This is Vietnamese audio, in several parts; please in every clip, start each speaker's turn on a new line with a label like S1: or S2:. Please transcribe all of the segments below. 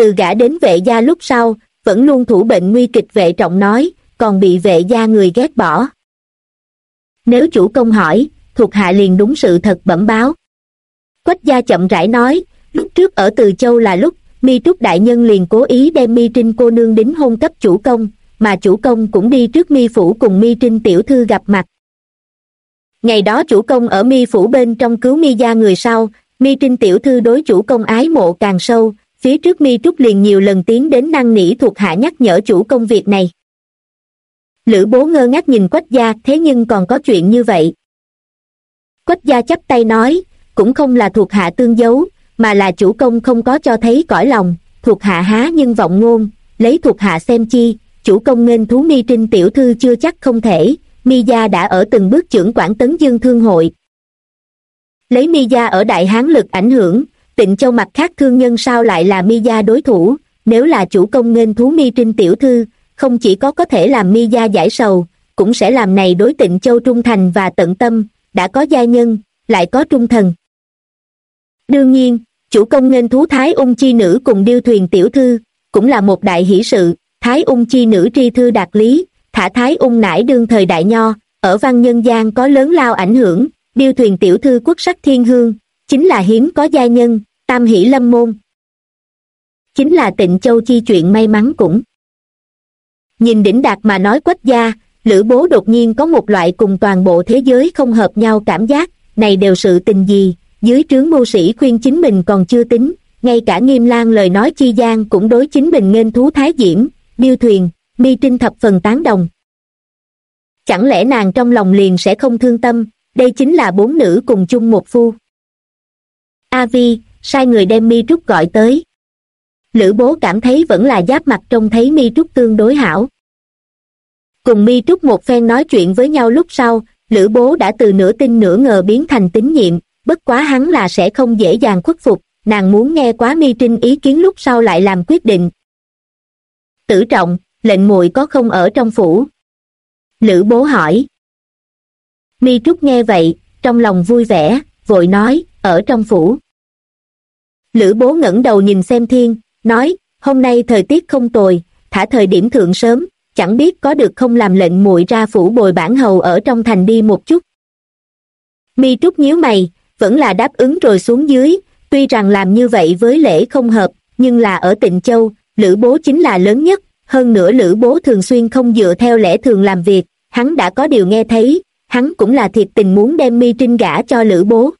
S1: Từ gả đến Vệ gia lúc sau, vẫn luôn thủ bệnh nguy kịch Vệ Trọng nói, còn bị Vệ gia người ghét bỏ. Nếu chủ công hỏi, thuộc hạ liền đúng sự thật bẩm báo. Quách gia chậm rãi nói, lúc trước ở Từ Châu là lúc, Mi Trúc đại nhân liền cố ý đem Mi Trinh cô nương đính hôn cấp chủ công, mà chủ công cũng đi trước Mi phủ cùng Mi Trinh tiểu thư gặp mặt. Ngày đó chủ công ở Mi phủ bên trong cứu Mi gia người sau, Mi Trinh tiểu thư đối chủ công ái mộ càng sâu, phía trước Mi Trúc liền nhiều lần tiến đến năn nỉ thuộc hạ nhắc nhở chủ công việc này. Lữ Bố ngơ ngác nhìn Quách gia, thế nhưng còn có chuyện như vậy. Quách gia chắp tay nói, cũng không là thuộc hạ tương giấu, mà là chủ công không có cho thấy cõi lòng, thuộc hạ há nhưng vọng ngôn, lấy thuộc hạ xem chi, chủ công nghênh thú Mi Trinh tiểu thư chưa chắc không thể, Mi gia đã ở từng bước chưởng quản Tấn Dương Thương hội. Lấy Mi gia ở Đại Hán lực ảnh hưởng, Tịnh Châu mặt khác thương nhân sao lại là Mi gia đối thủ, nếu là chủ công nghênh thú Mi Trinh tiểu thư, không chỉ có thể làm Mi gia giải sầu, cũng sẽ làm này đối Tịnh Châu trung thành và tận tâm, đã có gia nhân, lại có trung thần. Đương nhiên, chủ công nghênh thú Thái Ung chi nữ cùng Điêu Thuyền tiểu thư, cũng là một đại hỷ sự, Thái Ung chi nữ tri thư đạt lý, thả Thái Ung nải đương thời đại nho, ở văn nhân gian có lớn lao ảnh hưởng, Điêu Thuyền tiểu thư quốc sắc thiên hương, chính là hiếm có gia nhân, tam hỷ lâm môn. Chính là Tịnh Châu chi chuyện may mắn cũng. Nhìn đỉnh đạt mà nói Quách gia, Lữ Bố đột nhiên có một loại cùng toàn bộ thế giới không hợp nhau cảm giác, này đều sự tình gì, dưới trướng mưu sĩ khuyên chính mình còn chưa tính, ngay cả Nghiêm Lang lời nói chi gian cũng đối chính mình nghênh thú Thái Diễm, Điêu Thuyền, Mi Trinh thập phần tán đồng. Chẳng lẽ nàng trong lòng liền sẽ không thương tâm, đây chính là bốn nữ cùng chung một phu. A Vi, sai người đem Mi Trúc gọi tới. Lữ Bố cảm thấy vẫn là giáp mặt trông thấy Mi Trúc tương đối hảo. Cùng Mi Trúc một phen nói chuyện với nhau lúc sau, Lữ Bố đã từ nửa tin nửa ngờ biến thành tín nhiệm, bất quá hắn là sẽ không dễ dàng khuất phục, nàng muốn nghe quá Mi Trinh ý kiến lúc sau lại làm quyết định. Tử Trọng, lệnh muội có không ở trong phủ? Lữ Bố hỏi. Mi Trúc nghe vậy, trong lòng vui vẻ, vội nói, ở trong phủ. Lữ Bố ngẩng đầu nhìn xem thiên, nói, hôm nay thời tiết không tồi, thả thời điểm thượng sớm, chẳng biết có được không làm lệnh muội ra phủ bồi bản hầu ở trong thành đi một chút. Mi Trúc nhíu mày, vẫn là đáp ứng rồi xuống dưới, tuy rằng làm như vậy với lễ không hợp, nhưng là ở Tịnh Châu, Lữ Bố chính là lớn nhất, hơn nữa Lữ Bố thường xuyên không dựa theo lẽ thường làm việc, hắn đã có điều nghe thấy, hắn cũng là thiệt tình muốn đem Mi Trinh gả cho Lữ Bố.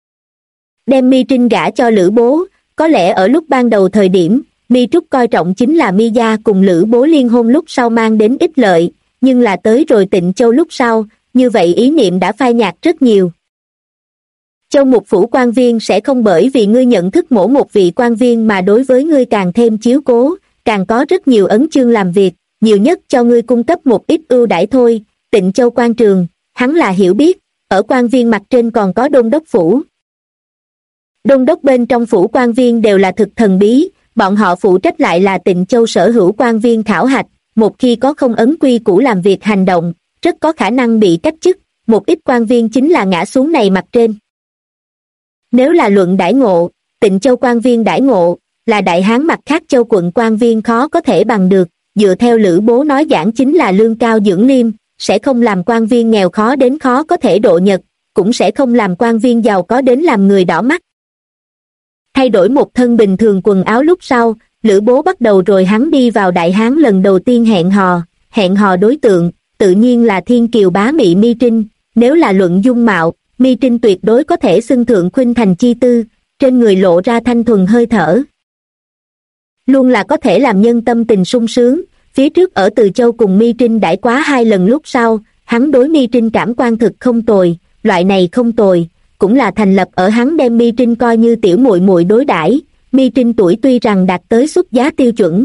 S1: Đem Mi Trinh gả cho Lữ Bố, có lẽ ở lúc ban đầu thời điểm, Mi Trúc coi trọng chính là Mi gia cùng Lữ Bố liên hôn lúc sau mang đến ích lợi, nhưng là tới rồi Tịnh Châu lúc sau, như vậy ý niệm đã phai nhạt rất nhiều. Châu Mục phủ quan viên sẽ không bởi vì ngươi nhận thức mỗi một vị quan viên mà đối với ngươi càng thêm chiếu cố, càng có rất nhiều ấn chương làm việc, nhiều nhất cho ngươi cung cấp một ít ưu đãi thôi. Tịnh Châu quan trường, hắn là hiểu biết, ở quan viên mặt trên còn có đôn đốc phủ. Đôn đốc bên trong phủ quan viên đều là thực thần bí, bọn họ phụ trách lại là Tịnh Châu sở hữu quan viên khảo hạch, một khi có không ấn quy củ làm việc hành động, rất có khả năng bị cách chức, một ít quan viên chính là ngã xuống này mặt trên. Nếu là luận đãi ngộ, Tịnh Châu quan viên đãi ngộ, là Đại Hán mặt khác châu quận quan viên khó có thể bằng được, dựa theo Lữ Bố nói giảng chính là lương cao dưỡng liêm, sẽ không làm quan viên nghèo khó đến khó có thể độ nhật, cũng sẽ không làm quan viên giàu có đến làm người đỏ mắt. Thay đổi một thân bình thường quần áo lúc sau, Lữ Bố bắt đầu rồi hắn đi vào Đại Hán lần đầu tiên hẹn hò đối tượng, tự nhiên là thiên kiều bá mị Mi Trinh, nếu là luận dung mạo, Mi Trinh tuyệt đối có thể xưng thượng khuynh thành chi tư, trên người lộ ra thanh thuần hơi thở. Luôn là có thể làm nhân tâm tình sung sướng, phía trước ở Từ Châu cùng Mi Trinh đãi quá 2 lần lúc sau, hắn đối Mi Trinh cảm quan thực không tồi, loại này không tồi, cũng là thành lập ở hắn đem Mi Trinh coi như tiểu muội muội đối đãi. Mi Trinh tuổi tuy rằng đạt tới xuất giá tiêu chuẩn.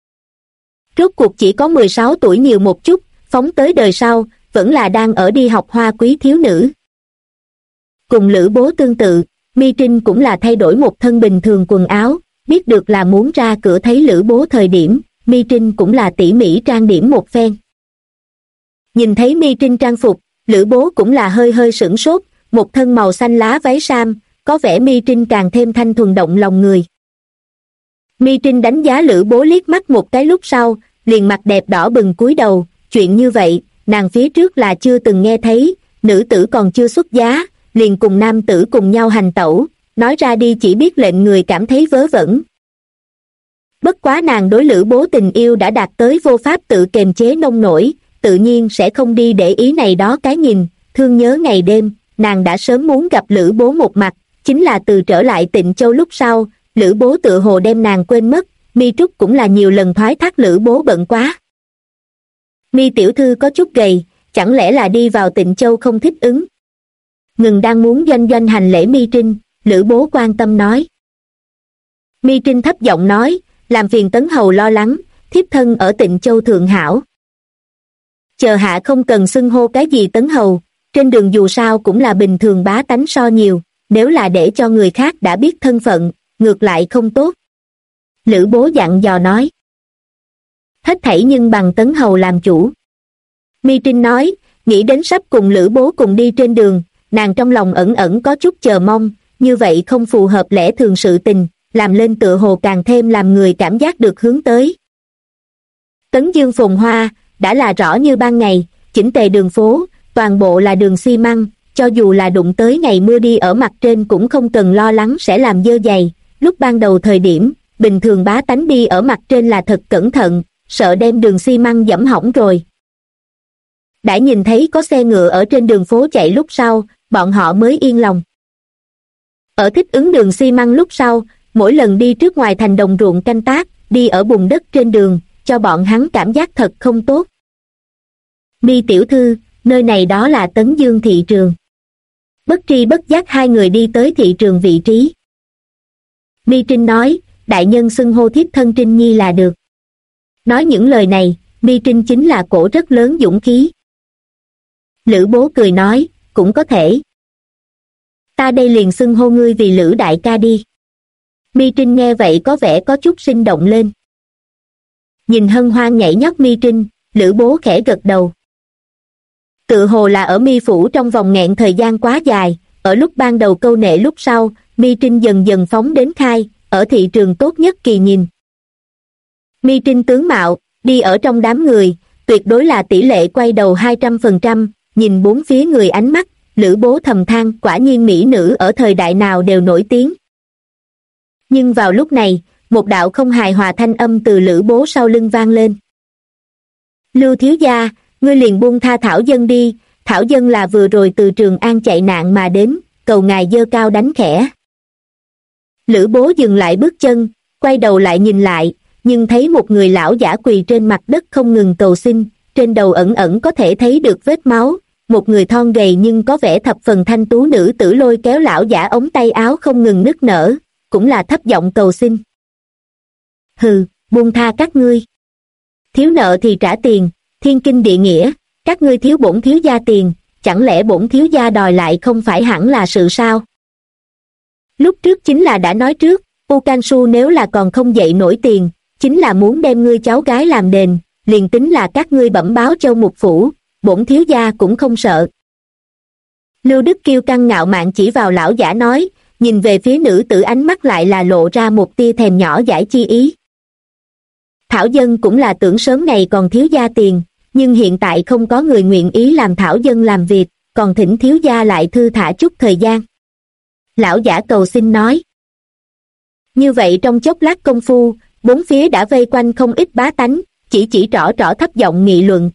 S1: Rốt cuộc chỉ có 16 tuổi nhiều một chút, phóng tới đời sau, vẫn là đang ở đi học hoa quý thiếu nữ. Cùng Lữ Bố tương tự, Mi Trinh cũng là thay đổi một thân bình thường quần áo, biết được là muốn ra cửa thấy Lữ Bố thời điểm, Mi Trinh cũng là tỉ mỉ trang điểm một phen. Nhìn thấy Mi Trinh trang phục, Lữ Bố cũng là hơi hơi sửng sốt, một thân màu xanh lá váy sam, có vẻ Mi Trinh càng thêm thanh thuần động lòng người. Mi Trinh đánh giá Lữ Bố liếc mắt một cái lúc sau, liền mặt đẹp đỏ bừng cúi đầu, chuyện như vậy, nàng phía trước là chưa từng nghe thấy, nữ tử còn chưa xuất giá, liền cùng nam tử cùng nhau hành tẩu, nói ra đi chỉ biết lệnh người cảm thấy vớ vẩn. Bất quá nàng đối Lữ Bố tình yêu đã đạt tới vô pháp tự kềm chế nông nổi, tự nhiên sẽ không đi để ý này đó cái nhìn, thương nhớ ngày đêm, nàng đã sớm muốn gặp Lữ Bố một mặt, chính là từ trở lại Tịnh Châu lúc sau, Lữ Bố tự hồ đem nàng quên mất, Mi Trúc cũng là nhiều lần thoái thác Lữ Bố bận quá. Mi tiểu thư có chút gầy, chẳng lẽ là đi vào Tịnh Châu không thích ứng? Ngừng đang muốn doanh doanh hành lễ Mi Trinh, Lữ Bố quan tâm nói. Mi Trinh thấp giọng nói, làm phiền Tấn Hầu lo lắng, thiếp thân ở Tịnh Châu thượng hảo. Chờ hạ không cần xưng hô cái gì Tấn Hầu, trên đường dù sao cũng là bình thường bá tánh so nhiều, nếu là để cho người khác đã biết thân phận, ngược lại không tốt. Lữ Bố dặn dò nói. Hết thảy nhưng bằng Tấn Hầu làm chủ. Mi Trinh nói, nghĩ đến sắp cùng Lữ Bố cùng đi trên đường, nàng trong lòng ẩn ẩn có chút chờ mong, như vậy không phù hợp lẽ thường sự tình, làm lên tựa hồ càng thêm làm người cảm giác được hướng tới. Tấn Dương phồn hoa, đã là rõ như ban ngày, chỉnh tề đường phố, toàn bộ là đường xi măng, cho dù là đụng tới ngày mưa đi ở mặt trên cũng không cần lo lắng sẽ làm dơ giày. Lúc ban đầu thời điểm, bình thường bá tánh đi ở mặt trên là thật cẩn thận, sợ đem đường xi măng dẫm hỏng rồi. Đã nhìn thấy có xe ngựa ở trên đường phố chạy lúc sau, bọn họ mới yên lòng. Ở thích ứng đường xi măng lúc sau, mỗi lần đi trước ngoài thành đồng ruộng canh tác, đi ở bùn đất trên đường, cho bọn hắn cảm giác thật không tốt. Mi tiểu thư, nơi này đó là Tấn Dương thị trường. Bất tri bất giác hai người đi tới thị trường vị trí. Mi Trinh nói, đại nhân xưng hô thiếp thân Trinh Nhi là được. Nói những lời này, Mi Trinh chính là cổ rất lớn dũng khí. Lữ Bố cười nói, cũng có thể. Ta đây liền xưng hô ngươi vì Lữ đại ca đi. Mi Trinh nghe vậy có vẻ có chút sinh động lên. Nhìn hân hoan nhảy nhót Mi Trinh, Lữ Bố khẽ gật đầu. Tự hồ là ở Mi phủ trong vòng nghẹn thời gian quá dài, ở lúc ban đầu câu nệ lúc sau, Mi Trinh dần dần phóng đến khai, ở thị trường tốt nhất kỳ nhìn. Mi Trinh tướng mạo, đi ở trong đám người, tuyệt đối là tỷ lệ quay đầu 200%, nhìn bốn phía người ánh mắt, Lữ Bố thầm than quả nhiên mỹ nữ ở thời đại nào đều nổi tiếng. Nhưng vào lúc này, một đạo không hài hòa thanh âm từ Lữ Bố sau lưng vang lên. Lưu thiếu gia, ngươi liền buông tha Thảo Dân đi, Thảo Dân là vừa rồi từ Trường An chạy nạn mà đến, cầu ngài giơ cao đánh khẽ. Lữ Bố dừng lại bước chân, quay đầu lại nhìn lại, nhưng thấy một người lão giả quỳ trên mặt đất không ngừng cầu xin, trên đầu ẩn ẩn có thể thấy được vết máu, một người thon gầy nhưng có vẻ thập phần thanh tú nữ tử lôi kéo lão giả ống tay áo không ngừng nức nở, cũng là thấp giọng cầu xin. Hừ, buông tha các ngươi. Thiếu nợ thì trả tiền, thiên kinh địa nghĩa, các ngươi thiếu bổn thiếu gia tiền, chẳng lẽ bổn thiếu gia đòi lại không phải hẳn là sự sao? Lúc trước chính là đã nói trước, U Can Su nếu là còn không dậy nổi tiền, chính là muốn đem ngươi cháu gái làm đền, liền tính là các ngươi bẩm báo Châu Mục Phủ, bổn thiếu gia cũng không sợ. Lưu Đức kiêu căng ngạo mạn chỉ vào lão giả nói, nhìn về phía nữ tử ánh mắt lại là lộ ra một tia thèm nhỏ dãi chi ý. Thảo Dân cũng là tưởng sớm ngày còn thiếu gia tiền, nhưng hiện tại không có người nguyện ý làm Thảo Dân làm việc, còn thỉnh thiếu gia lại thư thả chút thời gian. Lão giả cầu xin nói. Như vậy trong chốc lát công phu, bốn phía đã vây quanh không ít bá tánh, chỉ trỏ thấp giọng nghị luận.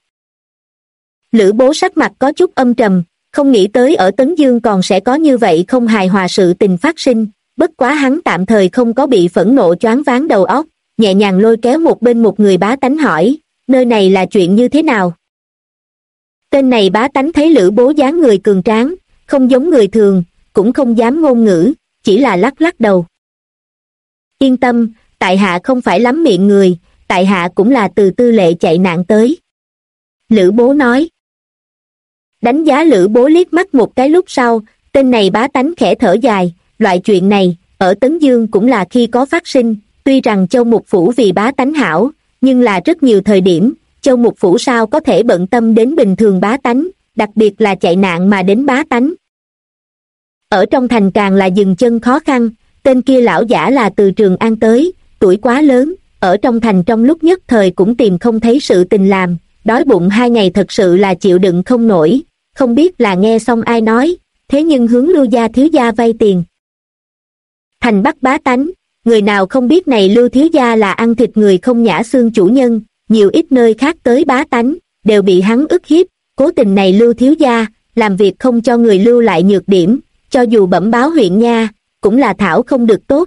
S1: Lữ Bố sắc mặt có chút âm trầm, không nghĩ tới ở Tấn Dương còn sẽ có như vậy không hài hòa sự tình phát sinh, bất quá hắn tạm thời không có bị phẫn nộ choáng váng đầu óc, nhẹ nhàng lôi kéo một bên một người bá tánh hỏi, nơi này là chuyện như thế nào? Tên này bá tánh thấy Lữ Bố dáng người cường tráng, không giống người thường, cũng không dám ngôn ngữ, chỉ là lắc lắc đầu. Yên tâm, tại hạ không phải lắm miệng người, tại hạ cũng là từ Tư Lệ chạy nạn tới. Lữ Bố nói. Đánh giá Lữ Bố liếc mắt một cái lúc sau, tên này bá tánh khẽ thở dài, loại chuyện này, ở Tấn Dương cũng là khi có phát sinh, tuy rằng Châu Mục Phủ vì bá tánh hảo, nhưng là rất nhiều thời điểm, Châu Mục Phủ sao có thể bận tâm đến bình thường bá tánh, đặc biệt là chạy nạn mà đến bá tánh. Ở trong thành càng là dừng chân khó khăn, tên kia lão giả là từ Trường An tới, tuổi quá lớn, ở trong thành trong lúc nhất thời cũng tìm không thấy sự tình làm, đói bụng 2 ngày thật sự là chịu đựng không nổi, không biết là nghe xong ai nói, thế nhưng hướng Lưu gia thiếu gia vay tiền. Thành Bắc bá tánh, người nào không biết này Lưu thiếu gia là ăn thịt người không nhả xương chủ nhân, nhiều ít nơi khác tới bá tánh, đều bị hắn ức hiếp, cố tình này Lưu thiếu gia, làm việc không cho người lưu lại nhược điểm, cho dù bẩm báo huyện nha, cũng là thảo không được tốt.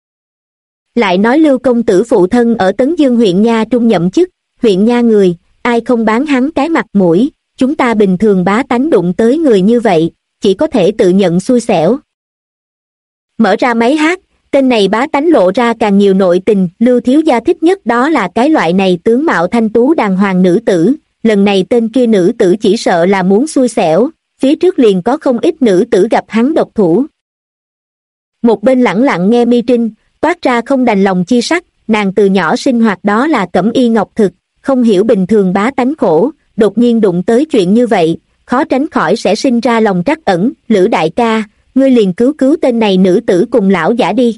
S1: Lại nói Lưu công tử phụ thân ở Tấn Dương huyện nha trung nhậm chức, huyện nha người, ai không bán hắn cái mặt mũi, chúng ta bình thường bá tánh đụng tới người như vậy, chỉ có thể tự nhận xui xẻo. Mở ra máy hát, tên này bá tánh lộ ra càng nhiều nội tình, Lưu thiếu gia thích nhất đó là cái loại này tướng mạo thanh tú đàng hoàng nữ tử, lần này tên kia nữ tử chỉ sợ là muốn xui xẻo, phía trước liền có không ít nữ tử gặp hắn độc thủ. Một bên lẳng lặng nghe Mi Trinh, toát ra không đành lòng chi sắc, nàng từ nhỏ sinh hoạt đó là cẩm y ngọc thực, không hiểu bình thường bá tánh khổ, đột nhiên đụng tới chuyện như vậy, khó tránh khỏi sẽ sinh ra lòng trắc ẩn. Lữ đại ca, ngươi liền cứu cứu tên này nữ tử cùng lão giả đi.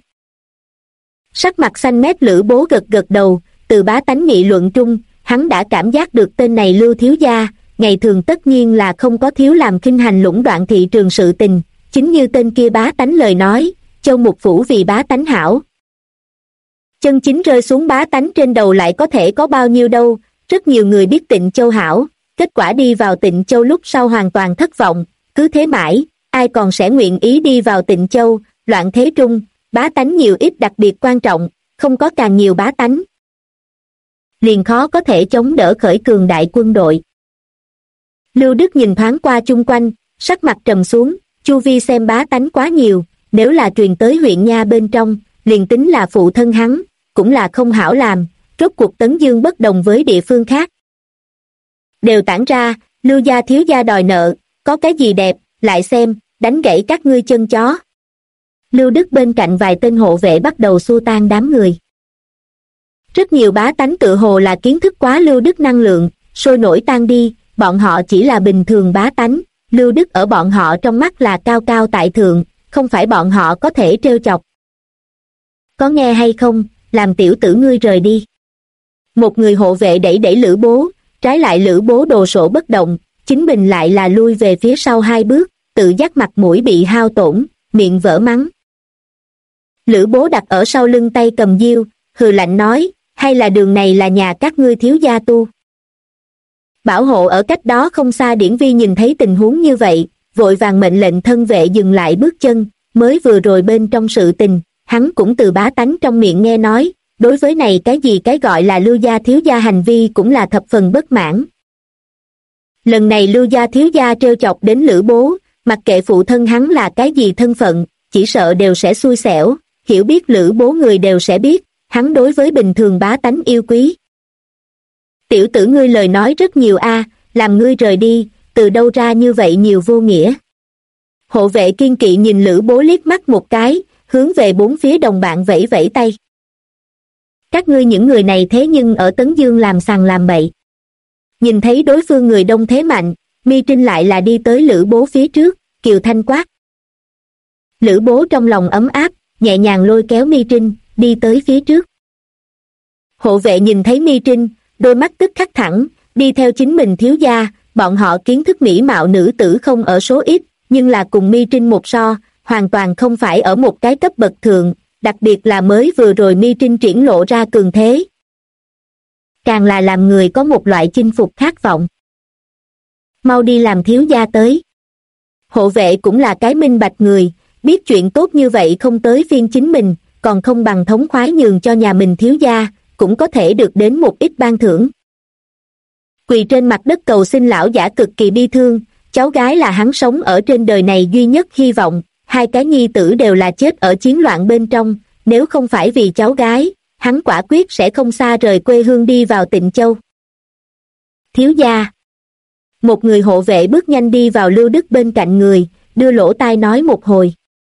S1: Sắc mặt xanh mét Lữ bố gật gật đầu, từ bá tánh nghị luận trung, hắn đã cảm giác được tên này Lưu thiếu gia, ngày thường tất nhiên là không có thiếu làm khinh hành lũng đoạn thị trường sự tình, chính như tên kia bá tánh lời nói, Châu Mục Phủ vì bá tánh hảo. Chân chính rơi xuống bá tánh trên đầu lại có thể có bao nhiêu đâu, rất nhiều người biết Tịnh Châu hảo, kết quả đi vào Tịnh Châu lúc sau hoàn toàn thất vọng, cứ thế mãi, ai còn sẽ nguyện ý đi vào Tịnh Châu, loạn thế trung, bá tánh nhiều ít đặc biệt quan trọng, không có càng nhiều bá tánh, liền khó có thể chống đỡ khởi cường đại quân đội. Lưu Đức nhìn thoáng qua chung quanh, sắc mặt trầm xuống, chu vi xem bá tánh quá nhiều, nếu là truyền tới huyện nha bên trong, liền tính là phụ thân hắn, cũng là không hảo làm, rốt cuộc Tấn Dương bất đồng với địa phương khác. Đều tản ra, Lưu gia thiếu gia đòi nợ, có cái gì đẹp, lại xem, đánh gãy các ngươi chân chó. Lưu Đức bên cạnh vài tên hộ vệ bắt đầu xua tan đám người. Rất nhiều bá tánh tự hồ là kiến thức quá Lưu Đức năng lượng, sôi nổi tan đi, bọn họ chỉ là bình thường bá tánh, Lưu Đức ở bọn họ trong mắt là cao cao tại thượng, không phải bọn họ có thể trêu chọc. Có nghe hay không, làm tiểu tử ngươi rời đi. Một người hộ vệ đẩy đẩy Lữ bố, trái lại Lữ bố đồ sộ bất động, chính mình lại là lui về phía sau 2 bước, tự giác mặt mũi bị hao tổn, miệng vỡ mắng. Lữ bố đặt ở sau lưng tay cầm diêu, hừ lạnh nói, hay là đường này là nhà các ngươi thiếu gia tu. Bảo hộ ở cách đó không xa Điển Vi nhìn thấy tình huống như vậy, vội vàng mệnh lệnh thân vệ dừng lại bước chân, mới vừa rồi bên trong sự tình, hắn cũng từ bá tánh trong miệng nghe nói, đối với này cái gì cái gọi là Lưu gia thiếu gia hành vi cũng là thập phần bất mãn. Lần này Lưu gia thiếu gia trêu chọc đến Lữ bố, mặc kệ phụ thân hắn là cái gì thân phận, chỉ sợ đều sẽ xui xẻo, hiểu biết Lữ bố người đều sẽ biết, hắn đối với bình thường bá tánh yêu quý. Tiểu tử ngươi lời nói rất nhiều a, làm ngươi rời đi, từ đâu ra như vậy nhiều vô nghĩa. Hộ vệ kiên kỵ nhìn Lữ bố liếc mắt một cái, hướng về 4 phía đồng bạn vẫy vẫy tay. Các ngươi những người này thế nhưng ở Tấn Dương làm sằng làm bậy. Nhìn thấy đối phương người đông thế mạnh, Mi Trinh lại là đi tới Lữ bố phía trước, kiều thanh quát. Lữ bố trong lòng ấm áp, nhẹ nhàng lôi kéo Mi Trinh, đi tới phía trước. Hộ vệ nhìn thấy Mi Trinh, đôi mắt tức khắc thẳng, đi theo chính mình thiếu gia, bọn họ kiến thức mỹ mạo nữ tử không ở số ít, nhưng là cùng Mi Trinh một so, hoàn toàn không phải ở một cái cấp bậc thượng, đặc biệt là mới vừa rồi Mi Trinh triển lộ ra cường thế. Càng là làm người có một loại chinh phục khát vọng. Mau đi làm thiếu gia tới. Hộ vệ cũng là cái minh bạch người, biết chuyện tốt như vậy không tới phiên chính mình, còn không bằng thống khoái nhường cho nhà mình thiếu gia, cũng có thể được đến một ít ban thưởng. Quỳ trên mặt đất cầu xin lão giả cực kỳ bi thương, cháu gái là hắn sống ở trên đời này duy nhất hy vọng, 2 cái nhi tử đều là chết ở chiến loạn bên trong, nếu không phải vì cháu gái, hắn quả quyết sẽ không xa rời quê hương đi vào Tịnh Châu. Thiếu gia. Một người hộ vệ bước nhanh đi vào Lưu Đức bên cạnh người, đưa lỗ tai nói một hồi.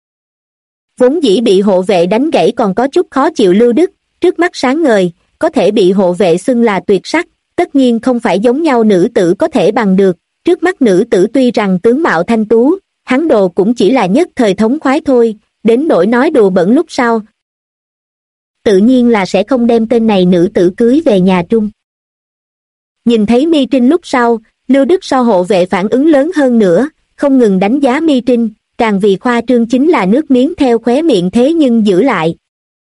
S1: Vốn dĩ bị hộ vệ đánh gãy còn có chút khó chịu Lưu Đức, trước mắt sáng ngời, có thể bị hộ vệ xưng là tuyệt sắc, tất nhiên không phải giống nhau nữ tử có thể bằng được, trước mắt nữ tử tuy rằng tướng mạo thanh tú, hắn đồ cũng chỉ là nhất thời thống khoái thôi, đến nỗi nói đùa bẩn lúc sau. tự nhiên là sẽ không đem tên này nữ tử cưới về nhà Trung. Nhìn thấy Mi Trinh lúc sau, Lưu Đức So hộ vệ phản ứng lớn hơn nữa, không ngừng đánh giá Mi Trinh, càng vì khoa trương chính là nước miếng theo khóe miệng thế nhưng giữ lại.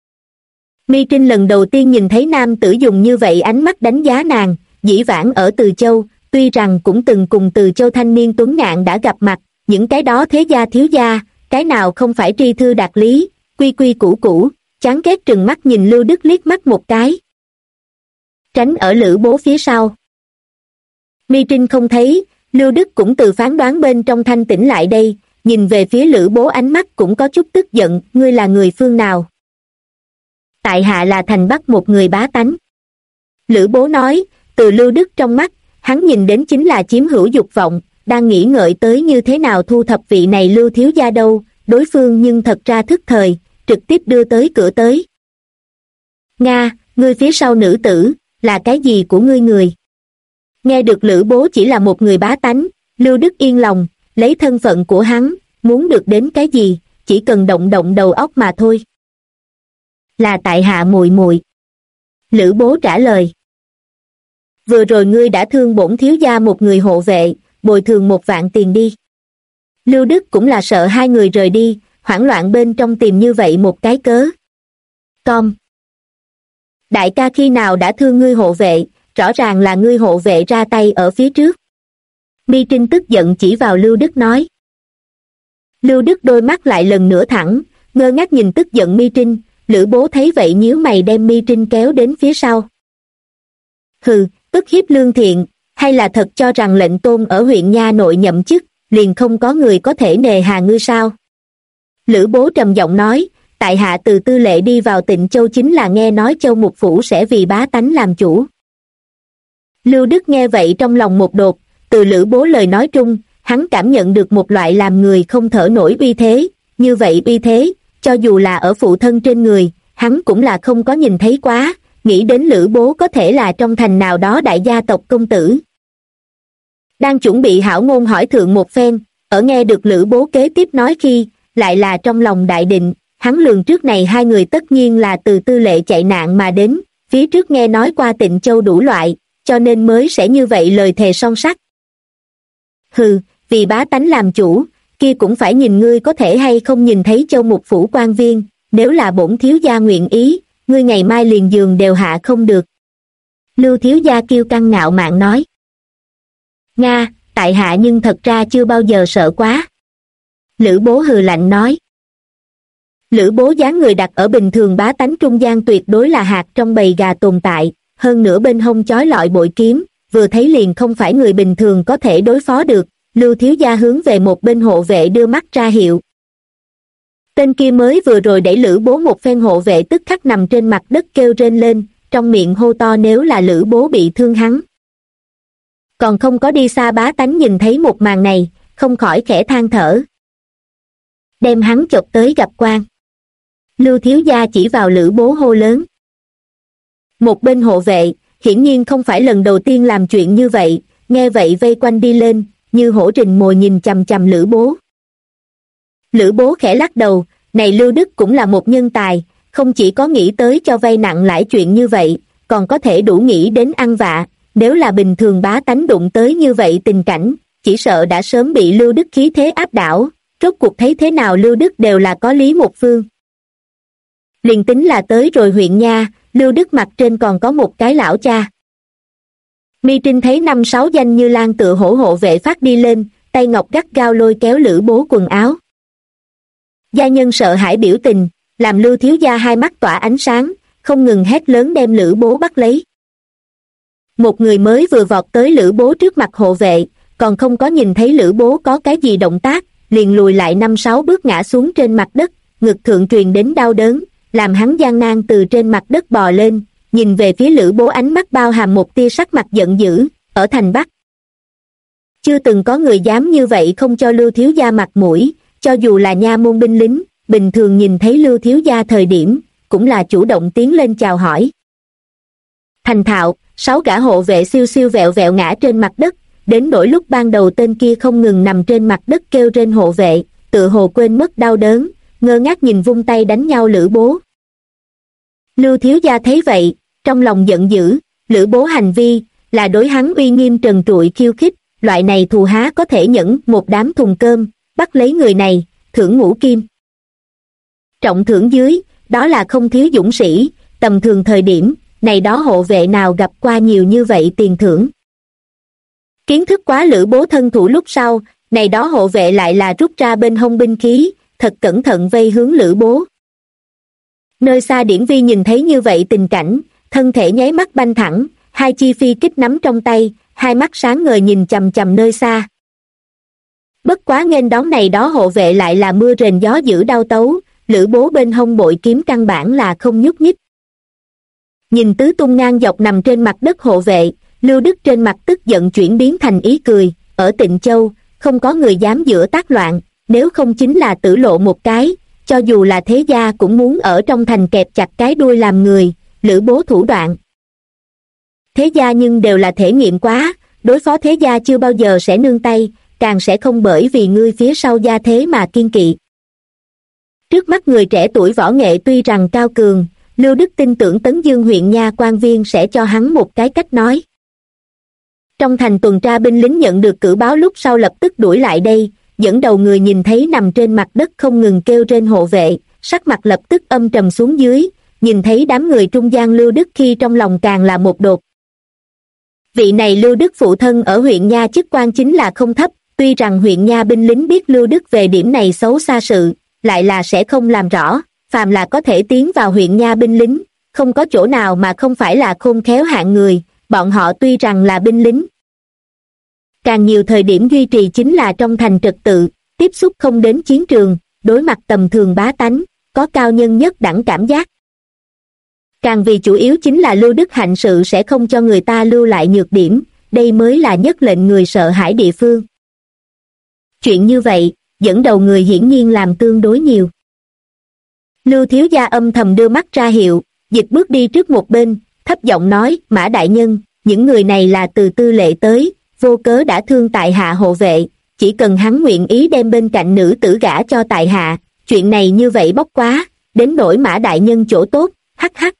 S1: Mi Trinh lần đầu tiên nhìn thấy nam tử dùng như vậy ánh mắt đánh giá nàng, dĩ vãng ở Từ Châu, tuy rằng cũng từng cùng Từ Châu thanh niên tuấn ngạn đã gặp mặt, những cái đó thế gia thiếu gia, cái nào không phải tri thư đạt lý, quy quy củ củ, chán ghét trừng mắt nhìn Lưu Đức liếc mắt một cái. Tránh ở Lữ Bố phía sau. Mi Trinh không thấy, Lưu Đức cũng từ phán đoán bên trong thanh tỉnh lại đây, nhìn về phía Lữ Bố ánh mắt cũng có chút tức giận, ngươi là người phương nào? Tại hạ là thành Bắc một người bá tánh. Lữ Bố nói, từ Lưu Đức trong mắt, hắn nhìn đến chính là chiếm hữu dục vọng, đang nghĩ ngợi tới như thế nào thu thập vị này Lưu thiếu gia đâu, đối phương nhưng thật ra thức thời, trực tiếp đưa tới cửa tới. Nga, ngươi phía sau nữ tử, là cái gì của ngươi người? Nghe được Lữ Bố chỉ là một người bá tánh, Lưu Đức yên lòng, lấy thân phận của hắn, muốn được đến cái gì, chỉ cần động động đầu óc mà thôi. Là tại hạ muội muội. Lữ Bố trả lời. Vừa rồi ngươi đã thương bổn thiếu gia một người hộ vệ, bồi thường 1 vạn tiền đi. Lưu Đức cũng là sợ hai người rời đi, hoảng loạn bên trong tìm như vậy một cái cớ. Con. Đại ca khi nào đã thương ngươi hộ vệ, rõ ràng là ngươi hộ vệ ra tay ở phía trước. Mi Trinh tức giận chỉ vào Lưu Đức nói. Lưu Đức đôi mắt lại lần nữa thẳng, ngơ ngác nhìn tức giận Mi Trinh, Lữ Bố thấy vậy nhíu mày đem Mi Trinh kéo đến phía sau. Hừ, tức hiếp lương thiện, hay là thật cho rằng lệnh tôn ở huyện Nha nội nhậm chức, liền không có người có thể nề hà ngươi sao? Lữ Bố trầm giọng nói, tại hạ từ Tư Lệ đi vào Tịnh Châu chính là nghe nói Châu Mục Phủ sẽ vì bá tánh làm chủ. Lưu Đức nghe vậy trong lòng một đột, từ Lữ Bố lời nói trung, hắn cảm nhận được một loại làm người không thở nổi uy thế, như vậy uy thế, cho dù là ở phụ thân trên người, hắn cũng là không có nhìn thấy quá, nghĩ đến Lữ Bố có thể là trong thành nào đó đại gia tộc công tử. Đang chuẩn bị hảo ngôn hỏi thượng một phen, ở nghe được Lữ Bố kế tiếp nói khi, lại là trong lòng đại định, hắn lường trước này hai người tất nhiên là từ Tư Lệ chạy nạn mà đến, phía trước nghe nói qua Tịnh Châu đủ loại, cho nên mới sẽ như vậy lời thề son sắt. Hừ, vì bá tánh làm chủ, kia cũng phải nhìn ngươi có thể hay không nhìn thấy Châu Mục Phủ quan viên, nếu là bổn thiếu gia nguyện ý, ngươi ngày mai liền giường đều hạ không được. Lưu thiếu gia kiêu căng ngạo mạn nói. Nga, tại hạ nhưng thật ra chưa bao giờ sợ quá. Lữ Bố hừ lạnh nói. Lữ Bố dáng người đặt ở bình thường bá tánh trung gian tuyệt đối là hạt trong bầy gà tồn tại, hơn nữa bên hông chói lọi bội kiếm, vừa thấy liền không phải người bình thường có thể đối phó được. Lưu thiếu gia hướng về một bên hộ vệ đưa mắt ra hiệu. Tên kia mới vừa rồi đẩy Lữ Bố một phen hộ vệ tức khắc nằm trên mặt đất kêu rên lên, trong miệng hô to nếu là Lữ Bố bị thương hắn. Còn không có đi xa bá tánh nhìn thấy một màn này, không khỏi khẽ than thở. Đem hắn chộp tới gặp quan. Lưu thiếu gia chỉ vào Lữ Bố hô lớn. Một bên hộ vệ, hiển nhiên không phải lần đầu tiên làm chuyện như vậy, nghe vậy vây quanh đi lên, như hổ rình mồi nhìn chằm chằm Lữ Bố. Lữ Bố khẽ lắc đầu, này Lưu Đức cũng là một nhân tài, không chỉ có nghĩ tới cho vay nặng lãi chuyện như vậy, còn có thể đủ nghĩ đến ăn vạ, nếu là bình thường bá tánh đụng tới như vậy tình cảnh, chỉ sợ đã sớm bị Lưu Đức khí thế áp đảo, rốt cuộc thấy thế nào Lưu Đức đều là có lý một phương. Liền tính là tới rồi huyện Nha, Lưu Đức mặt trên còn có một cái lão cha. Mi Trinh thấy 5-6 danh như lang tựa hổ hộ vệ phát đi lên, tay ngọc gắt gao lôi kéo Lữ Bố quần áo. Gia nhân sợ hãi biểu tình, làm Lưu thiếu gia hai mắt tỏa ánh sáng, không ngừng hét lớn đem Lữ Bố bắt lấy. Một người mới vừa vọt tới Lữ Bố trước mặt hộ vệ, còn không có nhìn thấy Lữ Bố có cái gì động tác, liền lùi lại 5-6 bước ngã xuống trên mặt đất, ngực thượng truyền đến đau đớn, làm hắn gian nan từ trên mặt đất bò lên, nhìn về phía Lữ Bố ánh mắt bao hàm một tia sắc mặt giận dữ, ở thành Bắc. Chưa từng có người dám như vậy không cho Lưu thiếu gia mặt mũi, cho dù là nha môn binh lính, bình thường nhìn thấy Lưu thiếu gia thời điểm, cũng là chủ động tiến lên chào hỏi. Thành thạo, 6 gã hộ vệ siêu siêu vẹo vẹo ngã trên mặt đất, đến nỗi lúc ban đầu tên kia không ngừng nằm trên mặt đất kêu trên hộ vệ, tựa hồ quên mất đau đớn, ngơ ngác nhìn vung tay đánh nhau Lữ Bố. Lưu thiếu gia thấy vậy, trong lòng giận dữ, Lữ Bố hành vi là đối hắn uy nghiêm trần trụi khiêu khích, loại này thù há có thể nhẫn một đám thùng cơm, bắt lấy người này, thưởng ngũ kim. Trọng thưởng dưới, đó là không thiếu dũng sĩ, tầm thường thời điểm, này đó hộ vệ nào gặp qua nhiều như vậy tiền thưởng. Kiến thức quá Lữ Bố thân thủ lúc sau, này đó hộ vệ lại là rút ra bên hông binh khí, thật cẩn thận vây hướng Lữ Bố. Nơi xa Điển Vi nhìn thấy như vậy tình cảnh, thân thể nháy mắt banh thẳng, hai chi phi kích nắm trong tay, hai mắt sáng ngời nhìn chằm chằm nơi xa. Bất quá nghênh đón này đó hộ vệ lại là mưa rền gió dữ đao tấu, Lữ Bố bên hông bội kiếm căn bản là không nhúc nhích. Nhìn tứ tung ngang dọc nằm trên mặt đất hộ vệ, Lưu Đức trên mặt tức giận chuyển biến thành ý cười, ở Tịnh Châu, không có người dám giữa tác loạn, nếu không chính là tử lộ một cái, cho dù là thế gia cũng muốn ở trong thành kẹp chặt cái đuôi làm người, Lữ Bố thủ đoạn. Thế gia nhưng đều là thể nghiệm quá, đối phó thế gia chưa bao giờ sẽ nương tay, càng sẽ không bởi vì ngươi phía sau gia thế mà kiên kỵ. Trước mắt người trẻ tuổi võ nghệ tuy rằng cao cường, Lưu Đức tin tưởng Tấn Dương huyện nha quan viên sẽ cho hắn một cái cách nói. Trong thành tuần tra binh lính nhận được cử báo lúc sau lập tức đuổi lại đây, dẫn đầu người nhìn thấy nằm trên mặt đất không ngừng kêu trên hộ vệ, sắc mặt lập tức âm trầm xuống dưới, nhìn thấy đám người trung gian Lưu Đức khi trong lòng càng là một đột. Vị này Lưu Đức phụ thân ở huyện nha chức quan chính là không thấp, tuy rằng huyện nha binh lính biết Lưu Đức về điểm này xấu xa sự, lại là sẽ không làm rõ, phàm là có thể tiến vào huyện nha binh lính, không có chỗ nào mà không phải là khôn khéo hạng người, bọn họ tuy rằng là binh lính. Càng nhiều thời điểm duy trì chính là trong thành trật tự, tiếp xúc không đến chiến trường, đối mặt tầm thường bá tánh, có cao nhân nhất đẳng cảm giác. Càng vì chủ yếu chính là Lưu Đức hành sự sẽ không cho người ta lưu lại nhược điểm, đây mới là nhất lệnh người sợ hãi địa phương. Chuyện như vậy, dẫn đầu người hiển nhiên làm tương đối nhiều. Lưu thiếu gia âm thầm đưa mắt ra hiệu, dịch bước đi trước một bên, thấp giọng nói, Mã đại nhân, những người này là từ tư lệ tới, vô cớ đã thương tại hạ hộ vệ, chỉ cần hắn nguyện ý đem bên cạnh nữ tử gả cho tại hạ, chuyện này như vậy bóc quá, đến nỗi Mã đại nhân chỗ tốt, hắc hắc.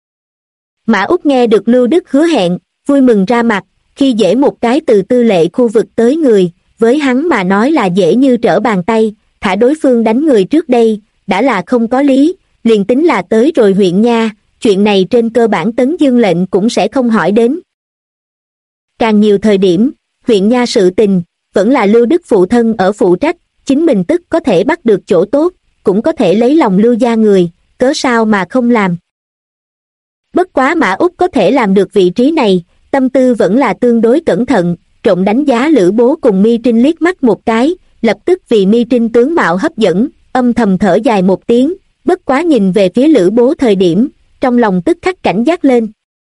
S1: Mã Úc nghe được Lưu Đức hứa hẹn, vui mừng ra mặt, khi dễ một cái từ tư lệ khu vực tới người, với hắn mà nói là dễ như trở bàn tay, thả đối phương đánh người trước đây, đã là không có lý, liền tính là tới rồi huyện nha, chuyện này trên cơ bản Tấn Dương lệnh cũng sẽ không hỏi đến. Càng nhiều thời điểm, huyện nha sự tình, vẫn là Lưu Đức phụ thân ở phụ trách, chính mình tức có thể bắt được chỗ tốt, cũng có thể lấy lòng Lưu gia người, cớ sao mà không làm. Bất quá Mã Úc có thể làm được vị trí này, tâm tư vẫn là tương đối cẩn thận, trộm đánh giá Lữ Bố cùng Mi Trinh liếc mắt một cái, lập tức vì Mi Trinh tướng mạo hấp dẫn, âm thầm thở dài một tiếng, bất quá nhìn về phía Lữ Bố thời điểm, trong lòng tức khắc cảnh giác lên.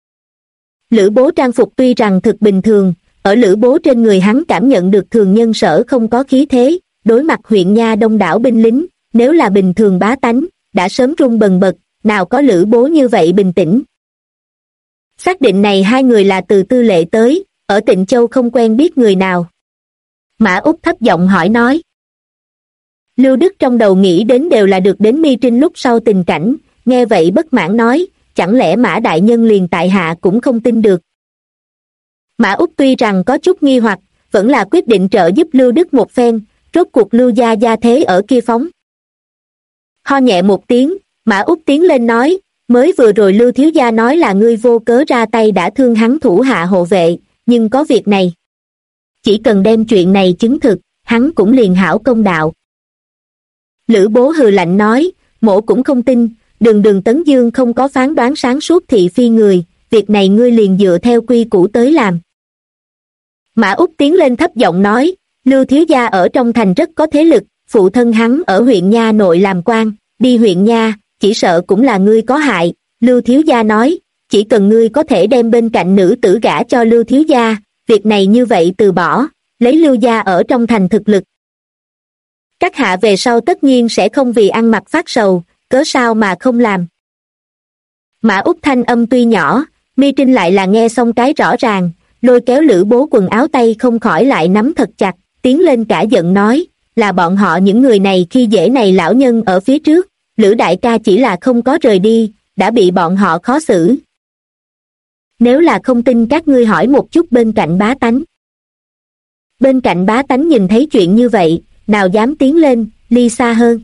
S1: Lữ Bố trang phục tuy rằng thực bình thường, ở Lữ Bố trên người hắn cảm nhận được thường nhân sở không có khí thế, đối mặt huyện nha đông đảo binh lính, nếu là bình thường bá tánh, đã sớm run bần bật, nào có Lữ Bố như vậy bình tĩnh. Xác định này hai người là từ tư lệ tới, ở Tịnh Châu không quen biết người nào. Mã Úc thấp giọng hỏi nói. Lưu Đức trong đầu nghĩ đến đều là được đến Mi Trinh lúc sau tình cảnh, nghe vậy bất mãn nói, chẳng lẽ Mã đại nhân liền tại hạ cũng không tin được. Mã Úc tuy rằng có chút nghi hoặc, vẫn là quyết định trợ giúp Lưu Đức một phen, rốt cuộc Lưu gia gia thế ở kia phóng. Ho nhẹ một tiếng, Mã Úc tiến lên nói, mới vừa rồi Lưu thiếu gia nói là ngươi vô cớ ra tay đã thương hắn thủ hạ hộ vệ, nhưng có việc này. Chỉ cần đem chuyện này chứng thực, hắn cũng liền hảo công đạo. Lữ Bố hừ lạnh nói, mỗ cũng không tin, đường Tấn Dương không có phán đoán sáng suốt thị phi người, việc này ngươi liền dựa theo quy củ tới làm. Mã Úc tiến lên thấp giọng nói, Lưu thiếu gia ở trong thành rất có thế lực, phụ thân hắn ở huyện nha nội làm quan, đi huyện nha, chỉ sợ cũng là ngươi có hại. Lưu thiếu gia nói, chỉ cần ngươi có thể đem bên cạnh nữ tử gả cho Lưu thiếu gia, việc này như vậy từ bỏ, lấy Lưu gia ở trong thành thực lực. Các hạ về sau tất nhiên sẽ không vì ăn mặc phát sầu, cớ sao mà không làm. Mã Úc thanh âm tuy nhỏ, Mi Trinh lại là nghe xong cái rõ ràng, lôi kéo Lữ Bố quần áo tay không khỏi lại nắm thật chặt, tiến lên cả giận nói, là bọn họ những người này khi dễ này lão nhân ở phía trước, Lữ đại ca chỉ là không có rời đi, đã bị bọn họ khó xử. Nếu là không tin các ngươi hỏi một chút bên cạnh bá tánh. Bên cạnh bá tánh nhìn thấy chuyện như vậy, nào dám tiến lên, ly xa hơn.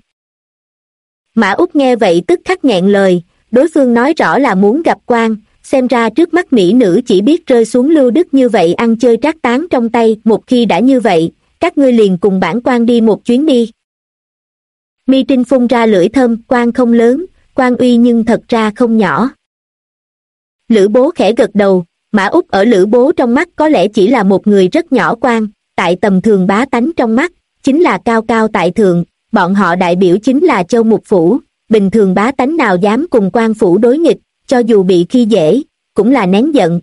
S1: Mã Úc nghe vậy tức khắc nghẹn lời, đối phương nói rõ là muốn gặp quan, xem ra trước mắt mỹ nữ chỉ biết rơi xuống Lưu Đức như vậy ăn chơi trác tán trong tay, một khi đã như vậy, các ngươi liền cùng bản quan đi một chuyến đi. Mi Trinh phun ra lưỡi thơm, quan không lớn, quan uy nhưng thật ra không nhỏ. Lữ Bố khẽ gật đầu, Mã Úc ở Lữ Bố trong mắt có lẽ chỉ là một người rất nhỏ quan, tại tầm thường bá tánh trong mắt, chính là cao cao tại thượng, bọn họ đại biểu chính là Châu Mục Phủ, bình thường bá tánh nào dám cùng quan phủ đối nghịch, cho dù bị khi dễ, cũng là nén giận.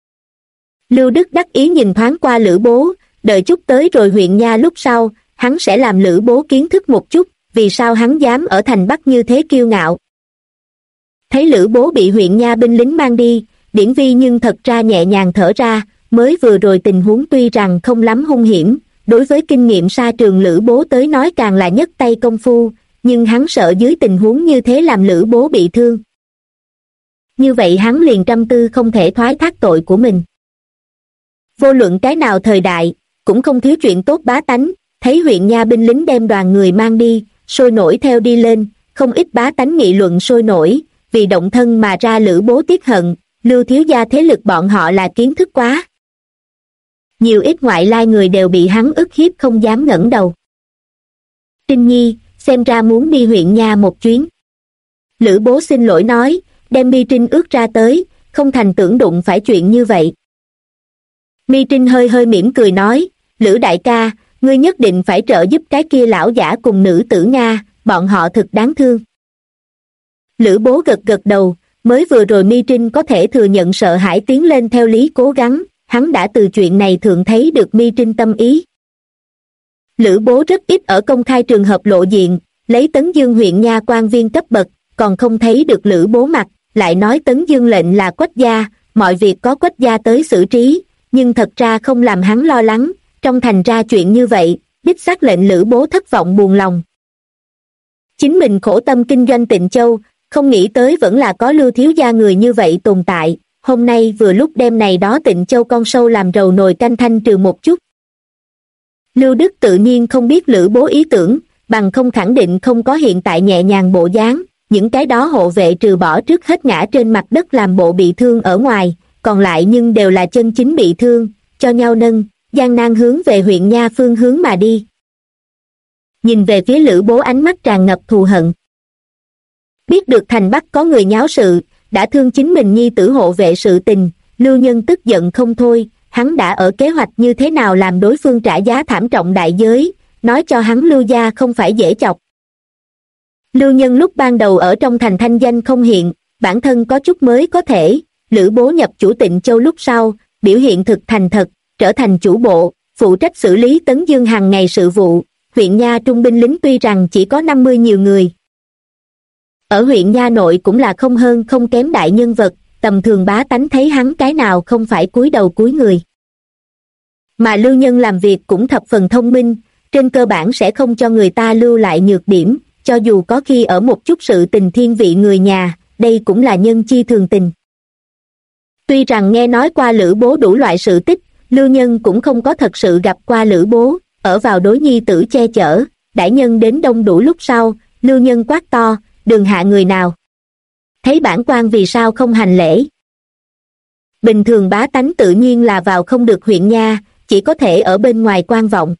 S1: Lưu Đức đắc ý nhìn thoáng qua Lữ Bố, đợi chút tới rồi huyện nha lúc sau, hắn sẽ làm Lữ Bố kiến thức một chút, vì sao hắn dám ở thành Bắc như thế kiêu ngạo. Thấy Lữ Bố bị huyện nha binh lính mang đi, Điển Vi nhưng thật ra nhẹ nhàng thở ra, mới vừa rồi tình huống tuy rằng không lắm hung hiểm, đối với kinh nghiệm sa trường Lữ Bố tới nói càng là nhất tay công phu, nhưng hắn sợ dưới tình huống như thế làm Lữ Bố bị thương. Như vậy hắn liền trăm tư không thể thoái thác tội của mình. Vô luận cái nào thời đại, cũng không thiếu chuyện tốt bá tánh, thấy huyện nha binh lính đem đoàn người mang đi, sôi nổi theo đi lên, không ít bá tánh nghị luận sôi nổi, vì động thân mà ra Lữ Bố tiếc hận, Lưu thiếu gia thế lực bọn họ là kiến thức quá. Nhiều ít ngoại lai người đều bị hắn ức hiếp không dám ngẩng đầu. Trinh Nhi, xem ra muốn đi huyện nha một chuyến. Lữ Bố xin lỗi nói, đem Mi Trinh ước ra tới, không thành tưởng đụng phải chuyện như vậy. Mi Trinh hơi hơi mỉm cười nói, Lữ đại ca, ngươi nhất định phải trợ giúp cái kia lão giả cùng nữ tử Nga, bọn họ thực đáng thương. Lữ Bố gật gật đầu, mới vừa rồi Mi Trinh có thể thừa nhận sợ hãi tiến lên theo lý cố gắng, hắn đã từ chuyện này thường thấy được Mi Trinh tâm ý. Lữ Bố rất ít ở công khai trường hợp lộ diện, lấy Tấn Dương huyện nha quan viên cấp bậc, còn không thấy được Lữ Bố mặt, lại nói Tấn Dương lệnh là Quách gia, mọi việc có Quách gia tới xử trí, nhưng thật ra không làm hắn lo lắng, trong thành ra chuyện như vậy, đích xác lệnh Lữ Bố thất vọng buồn lòng. Chính mình khổ tâm kinh doanh Tịnh Châu, không nghĩ tới vẫn là có Lưu thiếu gia người như vậy tồn tại, hôm nay vừa lúc đêm này đó Tịnh Châu con sâu làm rầu nồi canh thanh trừ một chút. Lưu Đức tự nhiên không biết Lữ Bố ý tưởng, bằng không khẳng định không có hiện tại nhẹ nhàng bộ dáng, những cái đó hộ vệ trừ bỏ trước hết ngã trên mặt đất làm bộ bị thương ở ngoài, còn lại nhưng đều là chân chính bị thương, cho nhau nâng, gian nan hướng về huyện nha phương hướng mà đi. Nhìn về phía Lữ Bố ánh mắt tràn ngập thù hận. Biết được thành Bắc có người nháo sự, đã thương chính mình nhi tử hộ vệ sự tình, Lưu Nhân tức giận không thôi, hắn đã ở kế hoạch như thế nào làm đối phương trả giá thảm trọng đại giới, nói cho hắn Lưu gia không phải dễ chọc. Lưu Nhân lúc ban đầu ở trong thành thanh danh không hiện, bản thân có chút mới có thể, Lữ Bố nhập chủ Tịnh Châu lúc sau, biểu hiện thực thành thật, trở thành chủ bộ, phụ trách xử lý Tấn Dương hàng ngày sự vụ, huyện nha trung binh lính tuy rằng chỉ có 50 nhiều người. Ở huyện nha nội cũng là không hơn không kém đại nhân vật, tầm thường bá tánh thấy hắn cái nào không phải cúi đầu cúi người. Mà Lưu Nhân làm việc cũng thập phần thông minh, trên cơ bản sẽ không cho người ta lưu lại nhược điểm, cho dù có khi ở một chút sự tình thiên vị người nhà, đây cũng là nhân chi thường tình. Tuy rằng nghe nói qua Lữ Bố đủ loại sự tích, Lưu Nhân cũng không có thật sự gặp qua Lữ Bố, ở vào đối nhi tử che chở, đại nhân đến đông đủ lúc sau, Lưu Nhân quát to, đừng hạ người nào. Thấy bản quan vì sao không hành lễ. Bình thường bá tánh tự nhiên là vào không được huyện nha, chỉ có thể ở bên ngoài quan vọng.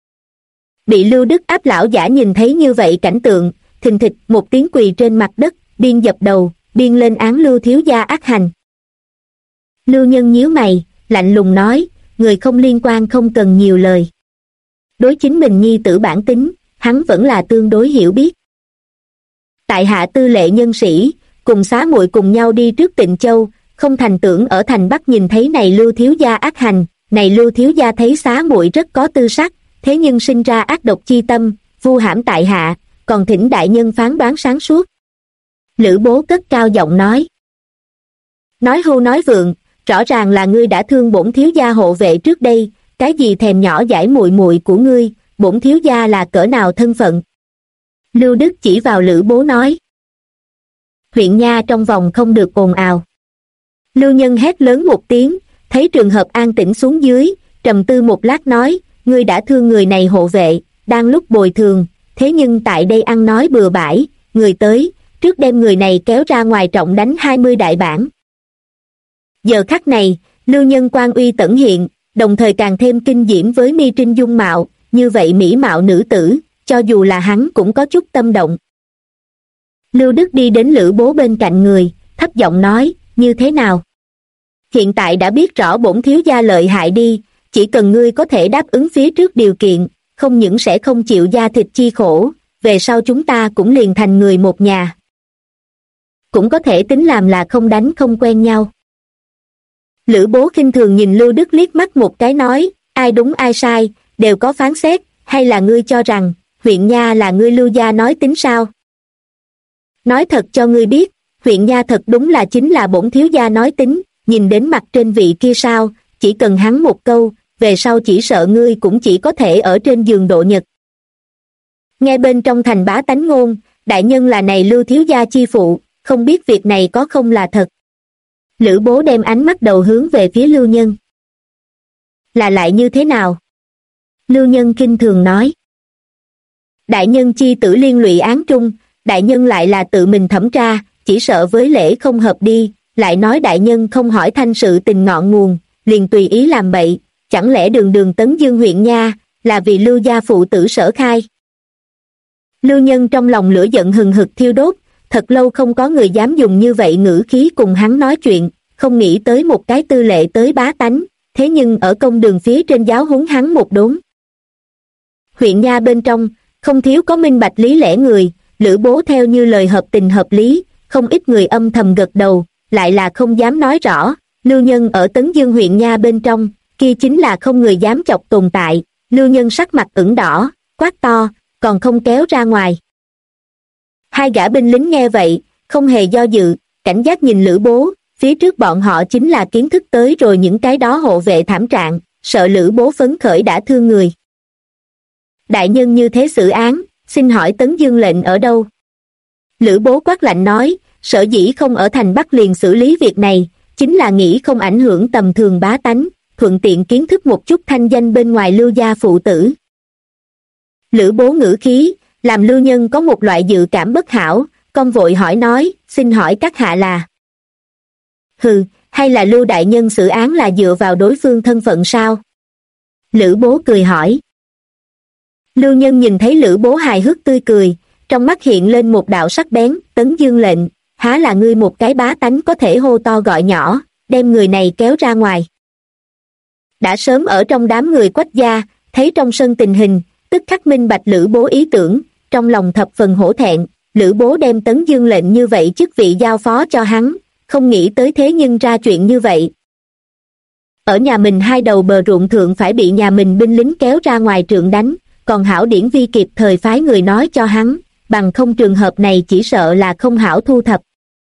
S1: Bị Lưu Đức áp lão giả nhìn thấy như vậy cảnh tượng, thình thịch một tiếng quỳ trên mặt đất, biên dập đầu, biên lên án Lưu thiếu gia ác hành. Lưu Nhân nhíu mày, lạnh lùng nói, người không liên quan không cần nhiều lời. Đối chính mình nhi tử bản tính, hắn vẫn là tương đối hiểu biết. Tại hạ tư lệ nhân sĩ, cùng xá muội cùng nhau đi trước Tịnh Châu, không thành tưởng ở thành Bắc nhìn thấy này Lưu thiếu gia ác hành, này Lưu thiếu gia thấy xá muội rất có tư sắc, thế nhưng sinh ra ác độc chi tâm, vu hãm tại hạ, còn thỉnh đại nhân phán đoán sáng suốt. Lữ Bố cất cao giọng nói. Nói hưu nói vượng, rõ ràng là ngươi đã thương bổn thiếu gia hộ vệ trước đây, cái gì thèm nhỏ dãi muội muội của ngươi, bổn thiếu gia là cỡ nào thân phận. Lưu Đức chỉ vào Lữ Bố nói. huyện nha trong vòng không được ồn ào. Lưu Nhân hét lớn một tiếng, thấy trường hợp an tĩnh xuống dưới, trầm tư một lát nói, ngươi đã thương người này hộ vệ, đang lúc bồi thường, thế nhưng tại đây ăn nói bừa bãi, người tới, trước đem người này kéo ra ngoài trọng đánh 20 đại bản. Giờ khắc này, Lưu Nhân quan uy tẩn hiện, đồng thời càng thêm kinh diễm với mi trinh dung mạo, như vậy mỹ mạo nữ tử, cho dù là hắn cũng có chút tâm động. Lưu Đức đi đến Lữ Bố bên cạnh người, thấp giọng nói, như thế nào? Hiện tại đã biết rõ bổn thiếu gia lợi hại đi, chỉ cần ngươi có thể đáp ứng phía trước điều kiện, không những sẽ không chịu da thịt chi khổ, về sau chúng ta cũng liền thành người một nhà. Cũng có thể tính làm là không đánh không quen nhau. Lữ Bố khinh thường nhìn Lưu Đức liếc mắt một cái nói, ai đúng ai sai, đều có phán xét, hay là ngươi cho rằng, huyện nha là ngươi Lưu gia nói tính sao? Nói thật cho ngươi biết, huyện nha thật đúng là chính là bổn thiếu gia nói tính, nhìn đến mặt trên vị kia sao, chỉ cần hắn một câu, về sau chỉ sợ ngươi cũng chỉ có thể ở trên giường độ nhật. Nghe bên trong thành bá tánh ngôn, đại nhân là này Lưu thiếu gia chi phụ, không biết việc này có không là thật. Lữ Bố đem ánh mắt đầu hướng về phía Lưu Nhân. Là lại như thế nào? Lưu Nhân kinh thường nói. Đại nhân chi tử liên lụy án trung, đại nhân lại là tự mình thẩm tra, chỉ sợ với lễ không hợp đi, lại nói đại nhân không hỏi thanh sự tình ngọn nguồn, liền tùy ý làm bậy, chẳng lẽ đường đường Tấn Dương huyện nha, là vì Lưu gia phụ tử sở khai. Lưu Nhân trong lòng lửa giận hừng hực thiêu đốt, thật lâu không có người dám dùng như vậy ngữ khí cùng hắn nói chuyện, không nghĩ tới một cái tư lệ tới bá tánh, thế nhưng ở công đường phía trên giáo huấn hắn một đốn. Huyện nha bên trong, không thiếu có minh bạch lý lẽ người, Lữ Bố theo như lời hợp tình hợp lý, không ít người âm thầm gật đầu, lại là không dám nói rõ, Lưu Nhân ở Tấn Dương huyện nha bên trong, kia chính là không người dám chọc tồn tại, Lưu Nhân sắc mặt ửng đỏ, quát to, còn không kéo ra ngoài. Hai gã binh lính nghe vậy, không hề do dự, cảnh giác nhìn Lữ Bố, phía trước bọn họ chính là kiến thức tới rồi những cái đó hộ vệ thảm trạng, sợ Lữ Bố phấn khởi đã thương người. Đại nhân như thế xử án, xin hỏi Tấn Dương lệnh ở đâu? Lữ Bố quát lạnh nói, sở dĩ không ở thành Bắc liền xử lý việc này, chính là nghĩ không ảnh hưởng tầm thường bá tánh, thuận tiện kiến thức một chút thanh danh bên ngoài Lưu gia phụ tử. Lữ Bố ngữ khí, làm Lưu Nhân có một loại dự cảm bất hảo, con vội hỏi nói, xin hỏi các hạ là? Hừ, hay là Lưu đại nhân xử án là dựa vào đối phương thân phận sao? Lữ Bố cười hỏi. Lưu Nhân nhìn thấy Lữ Bố hài hước tươi cười, trong mắt hiện lên một đạo sắc bén, Tấn Dương lệnh, há là ngươi một cái bá tánh có thể hô to gọi nhỏ, đem người này kéo ra ngoài. Đã sớm ở trong đám người Quách gia, thấy trong sân tình hình, tức khắc minh bạch Lữ Bố ý tưởng, trong lòng thập phần hổ thẹn, Lữ Bố đem Tấn Dương lệnh như vậy chức vị giao phó cho hắn, không nghĩ tới thế nhưng ra chuyện như vậy. Ở nhà mình hai đầu bờ ruộng thượng phải bị nhà mình binh lính kéo ra ngoài trượng đánh, còn hảo Điển Vi kịp thời phái người nói cho hắn, bằng không trường hợp này chỉ sợ là không hảo thu thập.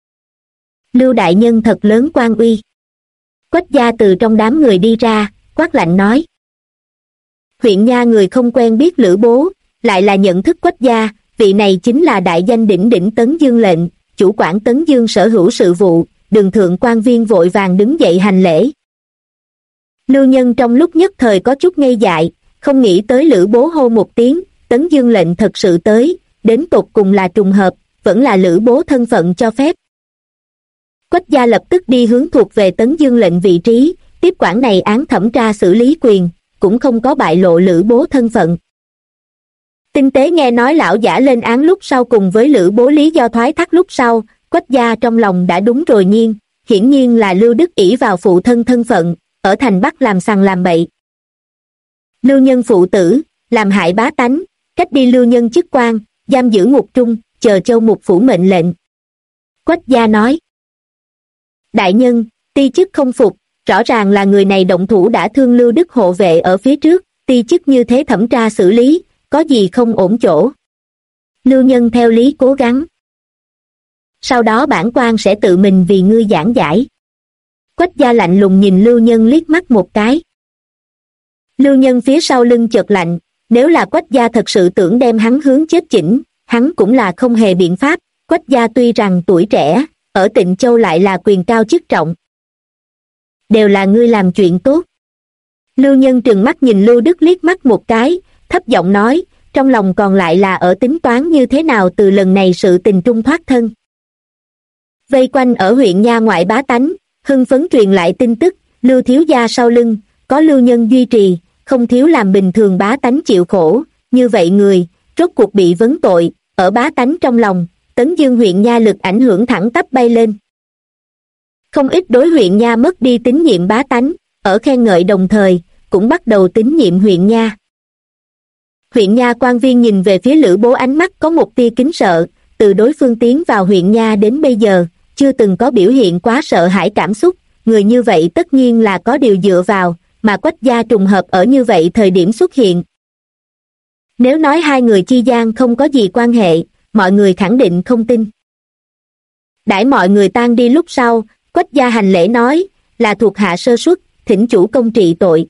S1: Lưu đại nhân thật lớn quan uy. Quách gia từ trong đám người đi ra, quát lạnh nói. Huyện nha người không quen biết Lữ Bố, lại là nhận thức Quách gia, vị này chính là đại danh đỉnh đỉnh Tấn Dương lệnh, chủ quản Tấn Dương sở hữu sự vụ, đường thượng quan viên vội vàng đứng dậy hành lễ. Lưu Nhân trong lúc nhất thời có chút ngây dại, không nghĩ tới Lữ Bố hô một tiếng, Tấn Dương lệnh thật sự tới, đến tột cùng là trùng hợp, vẫn là Lữ Bố thân phận cho phép. Quách gia lập tức đi hướng thuộc về Tấn Dương lệnh vị trí, tiếp quản này án thẩm tra xử lý quyền, cũng không có bại lộ Lữ Bố thân phận. Tinh tế nghe nói lão giả lên án lúc sau cùng với Lữ Bố lý do thoái thác lúc sau, Quách gia trong lòng đã đúng rồi nhiên, hiển nhiên là Lưu Đức ỷ vào phụ thân thân phận, ở thành Bắc làm sằng làm bậy. Lưu Nhân phụ tử, làm hại bá tánh, cách đi Lưu Nhân chức quan, giam giữ ngục trung, chờ Châu Mục phủ mệnh lệnh. Quách gia nói. Đại nhân, ti chức không phục, rõ ràng là người này động thủ đã thương Lưu Đức hộ vệ ở phía trước, ti chức như thế thẩm tra xử lý, có gì không ổn chỗ. Lưu Nhân theo lý cố gắng. Sau đó bản quan sẽ tự mình vì ngươi giảng giải. Quách gia lạnh lùng nhìn Lưu Nhân liếc mắt một cái. Lưu Nhân phía sau lưng chợt lạnh, nếu là Quách gia thật sự tưởng đem hắn hướng chết chỉnh, hắn cũng là không hề biện pháp, Quách gia tuy rằng tuổi trẻ, ở Tịnh Châu lại là quyền cao chức trọng. Đều là ngươi làm chuyện tốt. Lưu Nhân trừng mắt nhìn Lưu Đức liếc mắt một cái, thấp giọng nói, trong lòng còn lại là ở tính toán như thế nào từ lần này sự tình trung thoát thân. Vây quanh ở huyện nha ngoại bá tánh, hưng phấn truyền lại tin tức, Lưu thiếu gia sau lưng, có Lưu Nhân duy trì, không thiếu làm bình thường bá tánh chịu khổ, như vậy người, rốt cuộc bị vấn tội, ở bá tánh trong lòng, Tấn Dương huyện nha lực ảnh hưởng thẳng tắp bay lên. Không ít đối huyện nha mất đi tín nhiệm bá tánh, ở khen ngợi đồng thời, cũng bắt đầu tín nhiệm huyện nha. Huyện nha quan viên nhìn về phía Lữ Bố ánh mắt có một tia kính sợ, từ đối phương tiến vào huyện nha đến bây giờ, chưa từng có biểu hiện quá sợ hãi cảm xúc, người như vậy tất nhiên là có điều dựa vào, mà Quách gia trùng hợp ở như vậy thời điểm xuất hiện. Nếu nói hai người chi gian không có gì quan hệ, mọi người khẳng định không tin. Đãi mọi người tan đi lúc sau, Quách gia hành lễ nói, là thuộc hạ sơ suất, thỉnh chủ công trị tội.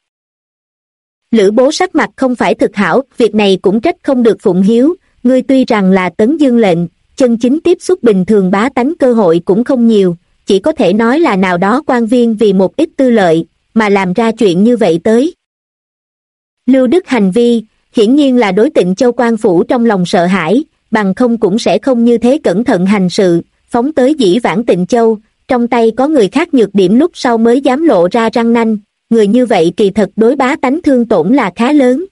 S1: Lữ Bố sắc mặt không phải thực hảo, việc này cũng trách không được Phụng Hiếu, ngươi tuy rằng là Tấn Dương lệnh, chân chính tiếp xúc bình thường bá tánh cơ hội cũng không nhiều, chỉ có thể nói là nào đó quan viên vì một ít tư lợi, mà làm ra chuyện như vậy tới. Lưu Đức hành vi, hiển nhiên là đối Tịnh Châu quan phủ trong lòng sợ hãi, bằng không cũng sẽ không như thế cẩn thận hành sự, phóng tới dĩ vãng Tịnh Châu, trong tay có người khác nhược điểm lúc sau mới dám lộ ra răng nanh, người như vậy kỳ thật đối bá tánh thương tổn là khá lớn.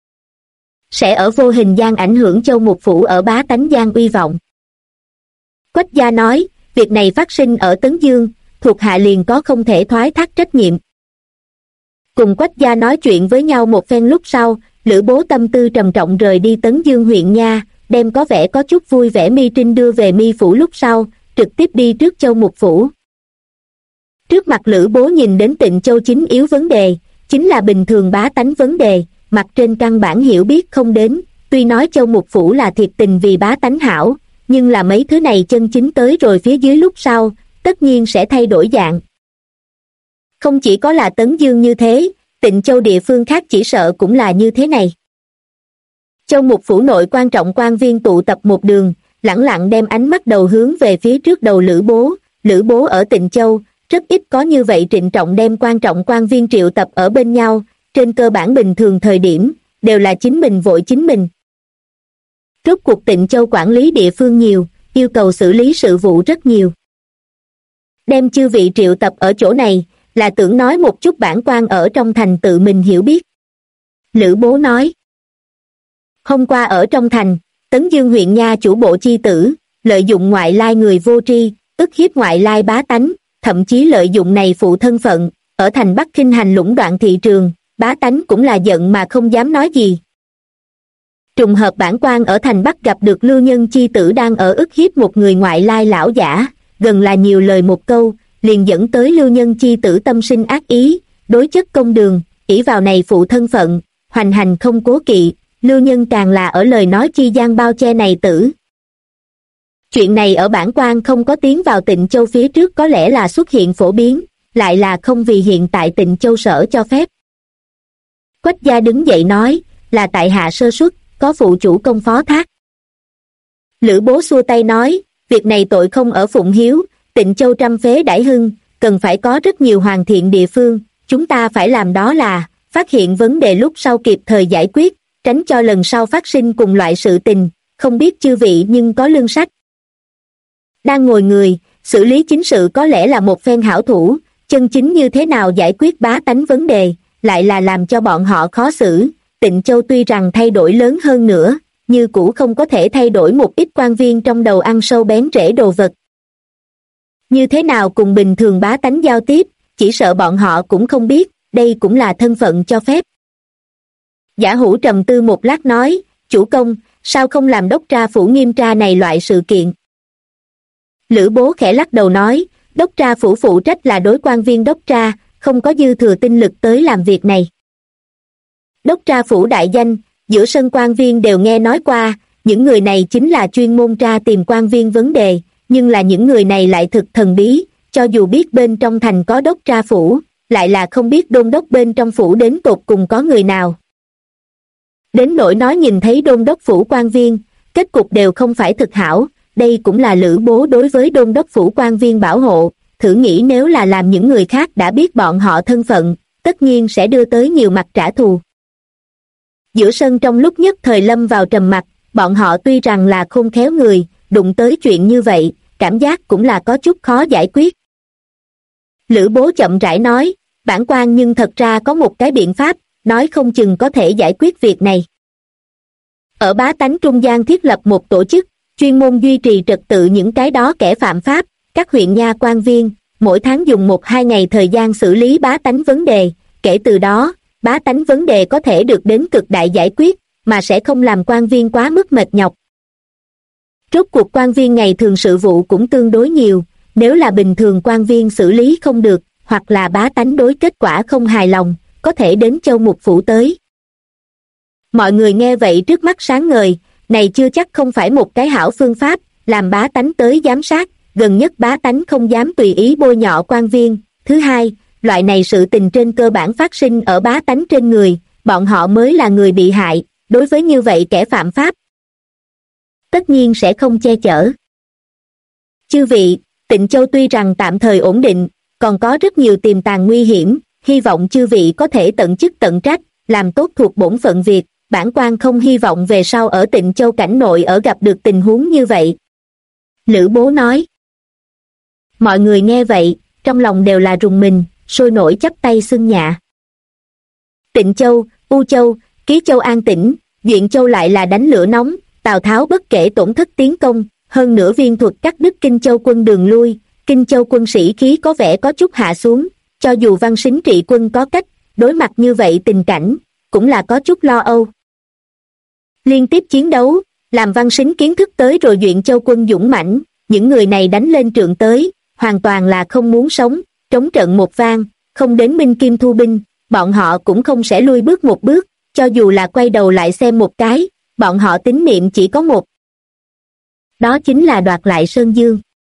S1: Sẽ ở vô hình gian ảnh hưởng Châu Mục Phủ ở bá tánh gian uy vọng. Quách gia nói, việc này phát sinh ở Tấn Dương, thuộc hạ liền có không thể thoái thác trách nhiệm. Cùng Quách gia nói chuyện với nhau một phen lúc sau, Lữ Bố tâm tư trầm trọng rời đi Tấn Dương huyện nha, đem có vẻ có chút vui vẻ Mi Trinh đưa về Mi Phủ lúc sau, trực tiếp đi trước Châu Mục Phủ. Trước mặt Lữ Bố nhìn đến Tịnh Châu chính yếu vấn đề, chính là bình thường bá tánh vấn đề, mặt trên căn bản hiểu biết không đến, tuy nói Châu Mục Phủ là thiệt tình vì bá tánh hảo, nhưng là mấy thứ này chân chính tới rồi phía dưới lúc sau, tất nhiên sẽ thay đổi dạng. Không chỉ có là Tấn Dương như thế, Tịnh Châu địa phương khác chỉ sợ cũng là như thế này. Châu Mục Phủ nội quan trọng quan viên tụ tập một đường, lẳng lặng đem ánh mắt đầu hướng về phía trước đầu Lữ Bố ở Tịnh Châu, rất ít có như vậy trịnh trọng đem quan trọng quan viên triệu tập ở bên nhau, trên cơ bản bình thường thời điểm, đều là chính mình vội chính mình. Rốt cuộc Tịnh Châu quản lý địa phương nhiều, yêu cầu xử lý sự vụ rất nhiều. Đem chư vị triệu tập ở chỗ này, là tưởng nói một chút bản quan ở trong thành tự mình hiểu biết. Lữ Bố nói. Hôm qua ở trong thành, Tấn Dương huyện nha chủ bộ chi tử, lợi dụng ngoại lai người vô tri, ức hiếp ngoại lai bá tánh, thậm chí lợi dụng này phụ thân phận, ở thành Bắc khinh hành lũng đoạn thị trường, bá tánh cũng là giận mà không dám nói gì. Trùng hợp bản quan ở thành Bắc gặp được Lưu Nhân chi tử đang ở ức hiếp một người ngoại lai lão giả, gần là nhiều lời một câu, liền dẫn tới Lưu Nhân chi tử tâm sinh ác ý, đối chất công đường, ỷ vào này phụ thân phận, hoành hành không cố kỵ, Lưu Nhân càng là ở lời nói chi gian bao che này tử. Chuyện này ở bản quan không có tiến vào Tịnh Châu phía trước có lẽ là xuất hiện phổ biến, lại là không vì hiện tại Tịnh Châu sở cho phép. Quách gia đứng dậy nói, là tại hạ sơ suất, có phụ chủ công phó thác. Lữ Bố xua tay nói, việc này tội không ở Phụng Hiếu, Tịnh Châu trăm phế đãi hưng, cần phải có rất nhiều hoàn thiện địa phương, chúng ta phải làm đó là, phát hiện vấn đề lúc sau kịp thời giải quyết, tránh cho lần sau phát sinh cùng loại sự tình, không biết chư vị nhưng có lương sách. Đang ngồi người, xử lý chính sự có lẽ là một phen hảo thủ, chân chính như thế nào giải quyết bá tánh vấn đề, lại là làm cho bọn họ khó xử. Tịnh Châu tuy rằng thay đổi lớn hơn nữa, như cũ không có thể thay đổi một ít quan viên trong đầu ăn sâu bén rễ đồ vật. Như thế nào cùng bình thường bá tánh giao tiếp, chỉ sợ bọn họ cũng không biết, đây cũng là thân phận cho phép. Giả Hữu trầm tư một lát nói, chủ công, sao không làm đốc tra phủ nghiêm tra này loại sự kiện? Lữ Bố khẽ lắc đầu nói, đốc tra phủ phụ trách là đối quan viên đốc tra, không có dư thừa tinh lực tới làm việc này. Đốc tra phủ đại danh, giữa sân quan viên đều nghe nói qua, những người này chính là chuyên môn tra tìm quan viên vấn đề, nhưng là những người này lại thực thần bí, cho dù biết bên trong thành có đốc tra phủ, lại là không biết đôn đốc bên trong phủ đến tột cùng có người nào. Đến nỗi nói nhìn thấy đôn đốc phủ quan viên, kết cục đều không phải thực hảo, đây cũng là Lữ Bố đối với đôn đốc phủ quan viên bảo hộ. Thử nghĩ nếu là làm những người khác đã biết bọn họ thân phận, tất nhiên sẽ đưa tới nhiều mặt trả thù. Giữa sân trong lúc nhất thời lâm vào trầm mặc, bọn họ tuy rằng là khôn khéo người, đụng tới chuyện như vậy, cảm giác cũng là có chút khó giải quyết. Lữ Bố chậm rãi nói, bản quan nhưng thật ra có một cái biện pháp, nói không chừng có thể giải quyết việc này. Ở bá tánh trung gian thiết lập một tổ chức, chuyên môn duy trì trật tự những cái đó kẻ phạm pháp, các huyện nha quan viên, mỗi tháng dùng 1-2 ngày thời gian xử lý bá tánh vấn đề, kể từ đó, bá tánh vấn đề có thể được đến cực đại giải quyết, mà sẽ không làm quan viên quá mức mệt nhọc. Rốt cuộc quan viên ngày thường sự vụ cũng tương đối nhiều, nếu là bình thường quan viên xử lý không được, hoặc là bá tánh đối kết quả không hài lòng, có thể đến Châu Mục Phủ tới. Mọi người nghe vậy trước mắt sáng ngời, này chưa chắc không phải một cái hảo phương pháp, làm bá tánh tới giám sát, gần nhất bá tánh không dám tùy ý bôi nhọ quan viên. Thứ hai, loại này sự tình trên cơ bản phát sinh ở bá tánh trên người, bọn họ mới là người bị hại, đối với như vậy kẻ phạm pháp tất nhiên sẽ không che chở. Chư vị, Tịnh Châu tuy rằng tạm thời ổn định, còn có rất nhiều tiềm tàng nguy hiểm, hy vọng chư vị có thể tận chức tận trách, làm tốt thuộc bổn phận việc, bản quan không hy vọng về sau ở Tịnh Châu cảnh nội ở gặp được tình huống như vậy. Lữ Bố nói. Mọi người nghe vậy, trong lòng đều là rùng mình, sôi nổi chắp tay xưng nhạ. Tịnh Châu, U Châu, Ký Châu an tĩnh, Duyện Châu lại là đánh lửa nóng, Tào Tháo bất kể tổn thất tiến công, hơn nữa viên thuật cắt đứt Kinh Châu quân đường lui, Kinh Châu quân sĩ khí có vẻ có chút hạ xuống, cho dù Văn Sính trị quân có cách, đối mặt như vậy tình cảnh, cũng là có chút lo âu. Liên tiếp chiến đấu, làm Văn Sính kiến thức tới rồi Duyện Châu quân dũng mãnh, những người này đánh lên trượng tới, hoàn toàn là không muốn sống, trống trận một vang, không đến Minh Kim thu binh, bọn họ cũng không sẽ lui bước một bước, cho dù là quay đầu lại xem một cái, bọn họ tín niệm chỉ có một. Đó chính là đoạt lại Sơn Dương.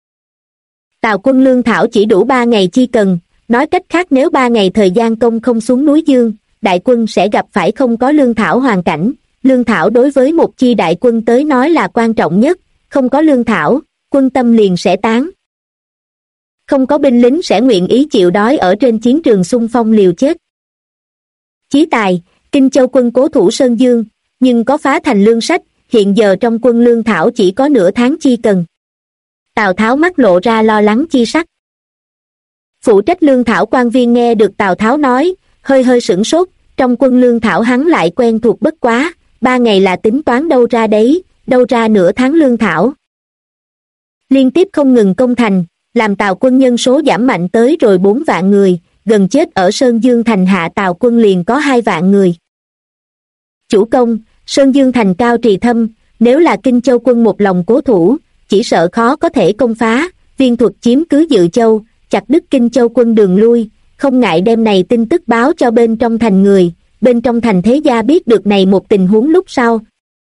S1: Tào quân lương thảo chỉ đủ 3 ngày chi cần, nói cách khác nếu 3 ngày thời gian công không xuống núi Dương, đại quân sẽ gặp phải không có lương thảo hoàn cảnh. Lương thảo đối với một chi đại quân tới nói là quan trọng nhất, không có lương thảo, quân tâm liền sẽ tán. Không có binh lính sẽ nguyện ý chịu đói ở trên chiến trường xung phong liều chết. Chí tài, Kinh Châu quân cố thủ Sơn Dương, nhưng có phá thành lương sách, hiện giờ trong quân lương thảo chỉ có nửa tháng chi cần. Tào Tháo mắt lộ ra lo lắng chi sắc. Phụ trách lương thảo quan viên nghe được Tào Tháo nói, hơi hơi sửng sốt, trong quân lương thảo hắn lại quen thuộc bất quá, 3 ngày là tính toán đâu ra đấy, đâu ra nửa tháng lương thảo. Liên tiếp không ngừng công thành, làm Tào quân nhân số giảm mạnh tới rồi 4 vạn người, gần chết ở Sơn Dương thành hạ Tào quân liền có 2 vạn người. Chủ công, Sơn Dương thành cao trì thâm, nếu là Kinh Châu quân một lòng cố thủ, chỉ sợ khó có thể công phá, viên thuật chiếm cứ Dự Châu, chặt đứt Kinh Châu quân đường lui, không ngại đem này tin tức báo cho bên trong thành người, bên trong thành thế gia biết được này một tình huống lúc sau.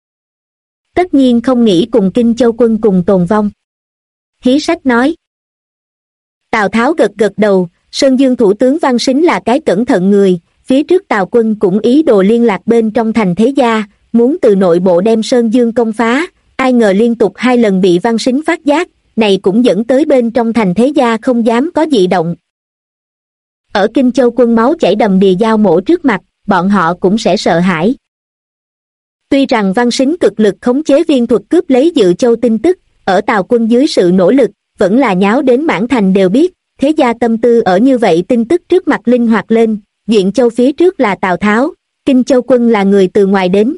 S1: Tất nhiên không nghĩ cùng Kinh Châu quân cùng tồn vong. Hí Sách nói. Tào Tháo gật gật đầu, Sơn Dương thủ tướng Văn Sính là cái cẩn thận người, phía trước Tào quân cũng ý đồ liên lạc bên trong thành thế gia, muốn từ nội bộ đem Sơn Dương công phá, ai ngờ liên tục 2 lần bị Văn Sính phát giác, này cũng dẫn tới bên trong thành thế gia không dám có dị động. Ở Kinh Châu quân máu chảy đầm đìa giao mổ trước mặt, bọn họ cũng sẽ sợ hãi. Tuy rằng Văn Sính cực lực khống chế viên thuật cướp lấy Dự Châu tin tức, ở Tào quân dưới sự nỗ lực, vẫn là nháo đến mãn thành đều biết, thế gia tâm tư ở như vậy tin tức trước mặt linh hoạt lên, Duyện Châu phía trước là Tào Tháo, Kinh Châu quân là người từ ngoài đến.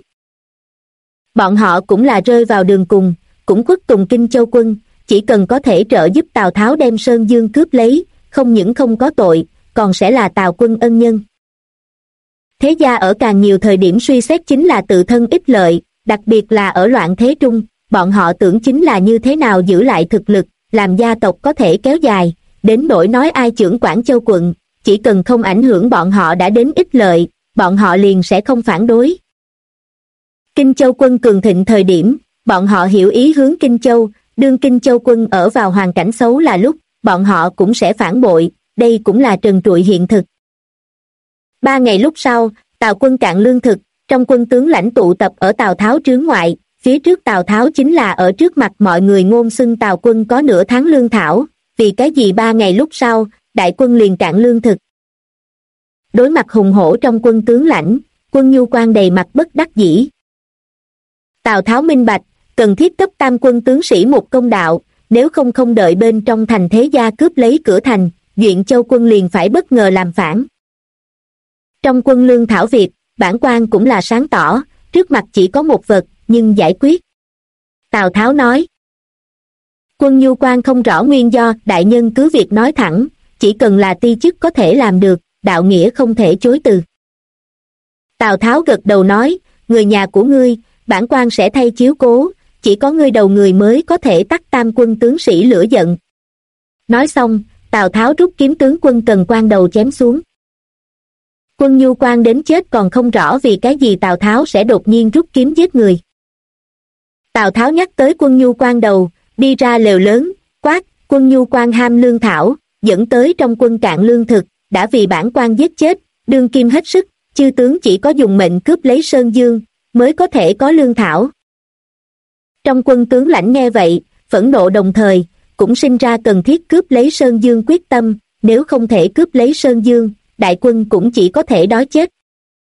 S1: Bọn họ cũng là rơi vào đường cùng, cũng khuất tùng Kinh Châu quân, chỉ cần có thể trợ giúp Tào Tháo đem Sơn Dương cướp lấy, không những không có tội, còn sẽ là Tào quân ân nhân. Thế gia ở càng nhiều thời điểm suy xét chính là tự thân ích lợi, đặc biệt là ở loạn thế trung, bọn họ tưởng chính là như thế nào giữ lại thực lực, làm gia tộc có thể kéo dài, đến nỗi nói ai chưởng Quảng Châu quận, chỉ cần không ảnh hưởng bọn họ đã đến ích lợi, bọn họ liền sẽ không phản đối. Kinh Châu quân cường thịnh thời điểm, bọn họ hiểu ý hướng Kinh Châu, đương Kinh Châu quân ở vào hoàn cảnh xấu là lúc, bọn họ cũng sẽ phản bội, đây cũng là trần trụi hiện thực. 3 ngày lúc sau, Tào quân cạn lương thực, trong quân tướng lãnh tụ tập ở Tào Tháo trướng ngoại, phía trước Tào Tháo chính là ở trước mặt mọi người ngôn xưng Tào quân có nửa tháng lương thảo, vì cái gì 3 ngày lúc sau, đại quân liền cạn lương thực. Đối mặt hùng hổ trong quân tướng lãnh, Quân Nhu Quan đầy mặt bất đắc dĩ. Tào Tháo minh bạch, cần thiết cấp tam quân tướng sĩ một công đạo, nếu không đợi bên trong thành thế gia cướp lấy cửa thành, Duyện Châu quân liền phải bất ngờ làm phản. Trong quân lương thảo việc, bản quan cũng là sáng tỏ, trước mặt chỉ có một vật, nhưng giải quyết. Tào Tháo nói. Quân Nhu Quan không rõ nguyên do, đại nhân cứ việc nói thẳng, chỉ cần là ti chức có thể làm được, đạo nghĩa không thể chối từ. Tào Tháo gật đầu nói, người nhà của ngươi, bản quan sẽ thay chiếu cố, chỉ có ngươi đầu người mới có thể tắt tam quân tướng sĩ lửa giận. Nói xong, Tào Tháo rút kiếm tướng quân Cần Quan đầu chém xuống. Quân Nhu Quan đến chết còn không rõ vì cái gì Tào Tháo sẽ đột nhiên rút kiếm giết người. Tào Tháo nhắc tới Quân Nhu Quan đầu, đi ra lều lớn, quát, Quân Nhu Quan ham lương thảo, dẫn tới trong quân cạn lương thực, đã vì bản quan giết chết, đương kim hết sức, chư tướng chỉ có dùng mệnh cướp lấy Sơn Dương, mới có thể có lương thảo. Trong quân tướng lãnh nghe vậy, phẫn nộ đồng thời, cũng sinh ra cần thiết cướp lấy Sơn Dương quyết tâm, nếu không thể cướp lấy Sơn Dương, đại quân cũng chỉ có thể đói chết.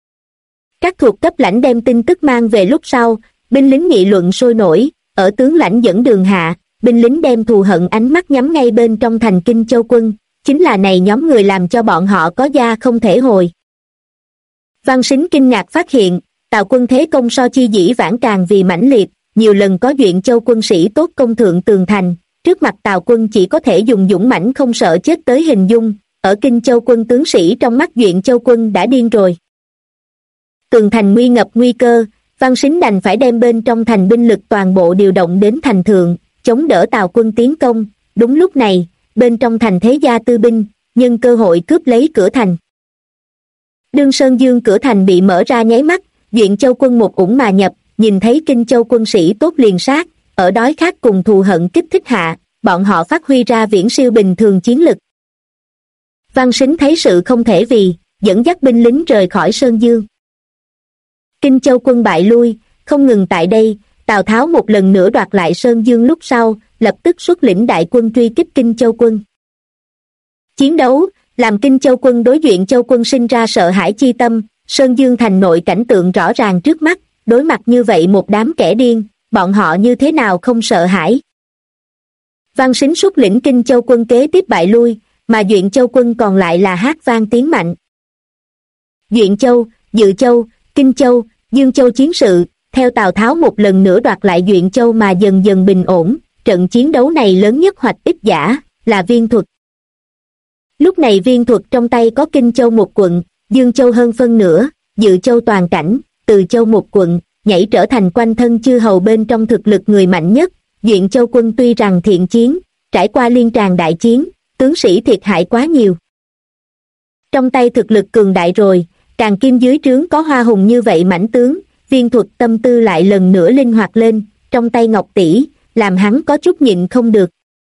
S1: Các thuộc cấp lãnh đem tin tức mang về lúc sau, binh lính nghị luận sôi nổi, ở tướng lãnh dẫn đường hạ, binh lính đem thù hận ánh mắt nhắm ngay bên trong thành Kinh Châu quân, chính là này nhóm người làm cho bọn họ có da không thể hồi. Văn Sính kinh ngạc phát hiện, Tào quân thế công so chi dĩ vãng càng vì mãnh liệt, nhiều lần có Duyện Châu quân sĩ tốt công thượng tường thành, trước mặt Tào quân chỉ có thể dùng dũng mãnh không sợ chết tới hình dung, ở Kinh Châu quân tướng sĩ trong mắt Duyện Châu quân đã điên rồi. Tường thành nguy ngập nguy cơ, Văn Sính đành phải đem bên trong thành binh lực toàn bộ điều động đến thành thượng, chống đỡ Tào quân tiến công. Đúng lúc này, bên trong thành thế gia tư binh, nhân cơ hội cướp lấy cửa thành. Đương Sơn Dương cửa thành bị mở ra nháy mắt, Duyện Châu quân một ủng mà nhập, nhìn thấy Kinh Châu quân sĩ tốt liền sát, ở đói khát cùng thù hận kích thích hạ, bọn họ phát huy ra viễn siêu bình thường chiến lực. Văn Sính thấy sự không thể vì, dẫn dắt binh lính rời khỏi Sơn Dương. Kinh Châu quân bại lui, không ngừng tại đây, Tào Tháo một lần nữa đoạt lại Sơn Dương lúc sau, lập tức xuất lĩnh đại quân truy kích Kinh Châu quân. Chiến đấu, làm Kinh Châu quân đối Duyện Châu quân sinh ra sợ hãi chi tâm, Sơn Dương thành nội cảnh tượng rõ ràng trước mắt, đối mặt như vậy một đám kẻ điên, bọn họ như thế nào không sợ hãi. Văn Sính xuất lĩnh Kinh Châu quân kế tiếp bại lui, mà Duyện Châu quân còn lại là hát vang tiến mạnh. Duyện Châu, Dự Châu, Kinh Châu, Dương Châu chiến sự, theo Tào Tháo một lần nữa đoạt lại Duyện Châu mà dần dần bình ổn, trận chiến đấu này lớn nhất hoạch ích giả, là Viên Thuật. Lúc này Viên Thuật trong tay có Kinh Châu một quận, Dương Châu hơn phân nửa, Dự Châu toàn cảnh, Từ Châu một quận, nhảy trở thành quanh thân chư hầu bên trong thực lực người mạnh nhất. Duyện Châu quân tuy rằng thiện chiến, trải qua liên tràng đại chiến, tướng sĩ thiệt hại quá nhiều. Trong tay thực lực cường đại rồi, càng kim dưới trướng có Hoa Hùng như vậy mãnh tướng, Viên Thuật tâm tư lại lần nữa linh hoạt lên, trong tay ngọc tỷ, làm hắn có chút nhịn không được.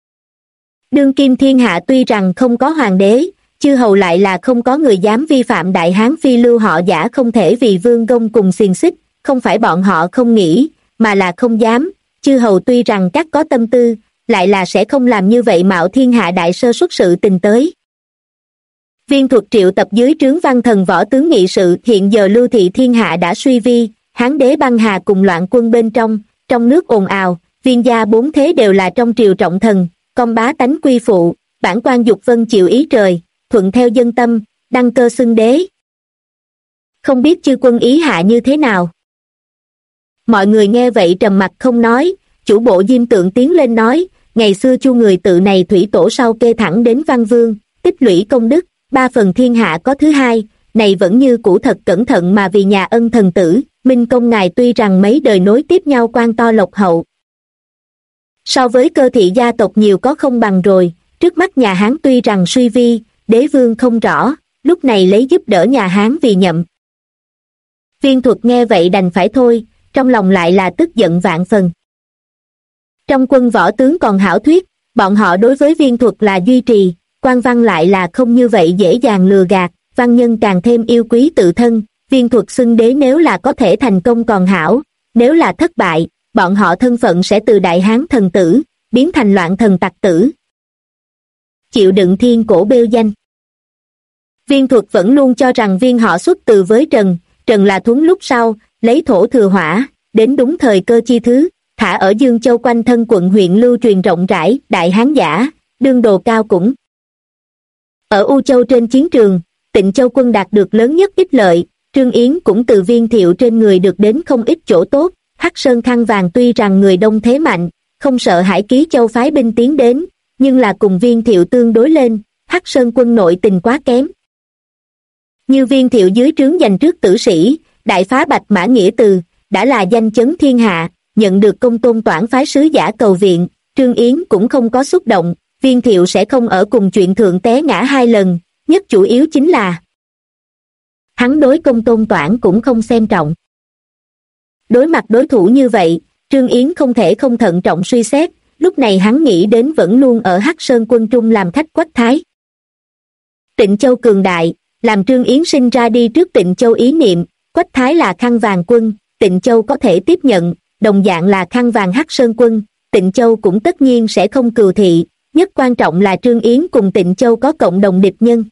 S1: Đương kim thiên hạ tuy rằng không có hoàng đế, chư hầu lại là không có người dám vi phạm đại hán phi lưu họ giả không thể vì vương công cùng xiềng xích, không phải bọn họ không nghĩ, mà là không dám. Chư hầu tuy rằng các có tâm tư, lại là sẽ không làm như vậy mạo thiên hạ đại sơ xuất sự tình tới. Viên Thuật triệu tập dưới trướng văn thần võ tướng nghị sự, hiện giờ lưu thị thiên hạ đã suy vi, Hán đế băng hà cùng loạn quân bên trong nước ồn ào, Viên gia bốn thế đều là trong triều trọng thần, con bá tánh quy phụ, bản quan dục vân chịu ý trời, thuận theo dân tâm, đăng cơ xưng đế. Không biết chư quân ý hạ như thế nào? Mọi người nghe vậy trầm mặc không nói, chủ bộ Diêm Tượng tiến lên nói, ngày xưa Chu người tự này thủy tổ sau kê thẳng đến Văn Vương, tích lũy công đức, 3 phần thiên hạ có thứ hai, này vẫn như cũ thật cẩn thận mà vì nhà ân thần tử, minh công ngài tuy rằng mấy đời nối tiếp nhau quan to lộc hậu. So với cơ thị gia tộc nhiều có không bằng rồi, trước mắt nhà Hán tuy rằng suy vi, đế vương không rõ, lúc này lấy giúp đỡ nhà Hán vì nhậm. Viên Thuật nghe vậy đành phải thôi, trong lòng lại là tức giận vạn phần. Trong quân võ tướng còn hảo thuyết, bọn họ đối với Viên Thuật là duy trì, quan văn lại là không như vậy dễ dàng lừa gạt, văn nhân càng thêm yêu quý tự thân, Viên Thuật xưng đế nếu là có thể thành công còn hảo, nếu là thất bại, bọn họ thân phận sẽ từ đại hán thần tử, biến thành loạn thần tặc tử. Chịu đựng thiên cổ bêu danh. Viên Thuật vẫn luôn cho rằng viên họ xuất từ với Trần, Trần là thuấn lúc sau, lấy thổ thừa hỏa, đến đúng thời cơ chi thứ, thả ở Dương Châu quanh thân quận huyện lưu truyền rộng rãi, đại hán giả, đương đồ cao cũng. Ở U Châu trên chiến trường, Tịnh Châu quân đạt được lớn nhất ích lợi, Trương Yến cũng từ Viên Thiệu trên người được đến không ít chỗ tốt. Hắc Sơn khăn vàng tuy rằng người đông thế mạnh, không sợ Hải Ký Châu phái binh tiến đến, nhưng là cùng Viên Thiệu tương đối lên, Hắc Sơn quân nội tình quá kém. Như Viên Thiệu dưới trướng giành trước tử sĩ, đại phá Bạch Mã Nghĩa Từ, đã là danh chấn thiên hạ, nhận được Công Tôn Toản phái sứ giả cầu viện, Trương Yến cũng không có xúc động, Viên Thiệu sẽ không ở cùng chuyện thượng té ngã 2 lần, nhất chủ yếu chính là hắn đối Công Tôn Toản cũng không xem trọng. Đối mặt đối thủ như vậy, Trương Yến không thể không thận trọng suy xét, lúc này hắn nghĩ đến vẫn luôn ở Hắc Sơn quân trung làm khách Quách Thái. Tịnh Châu cường đại, làm Trương Yến sinh ra đi trước Tịnh Châu ý niệm, Quách Thái là khăn vàng quân, Tịnh Châu có thể tiếp nhận, đồng dạng là khăn vàng Hắc Sơn quân, Tịnh Châu cũng tất nhiên sẽ không cừu thị, nhất quan trọng là Trương Yến cùng Tịnh Châu có cộng đồng địch nhân.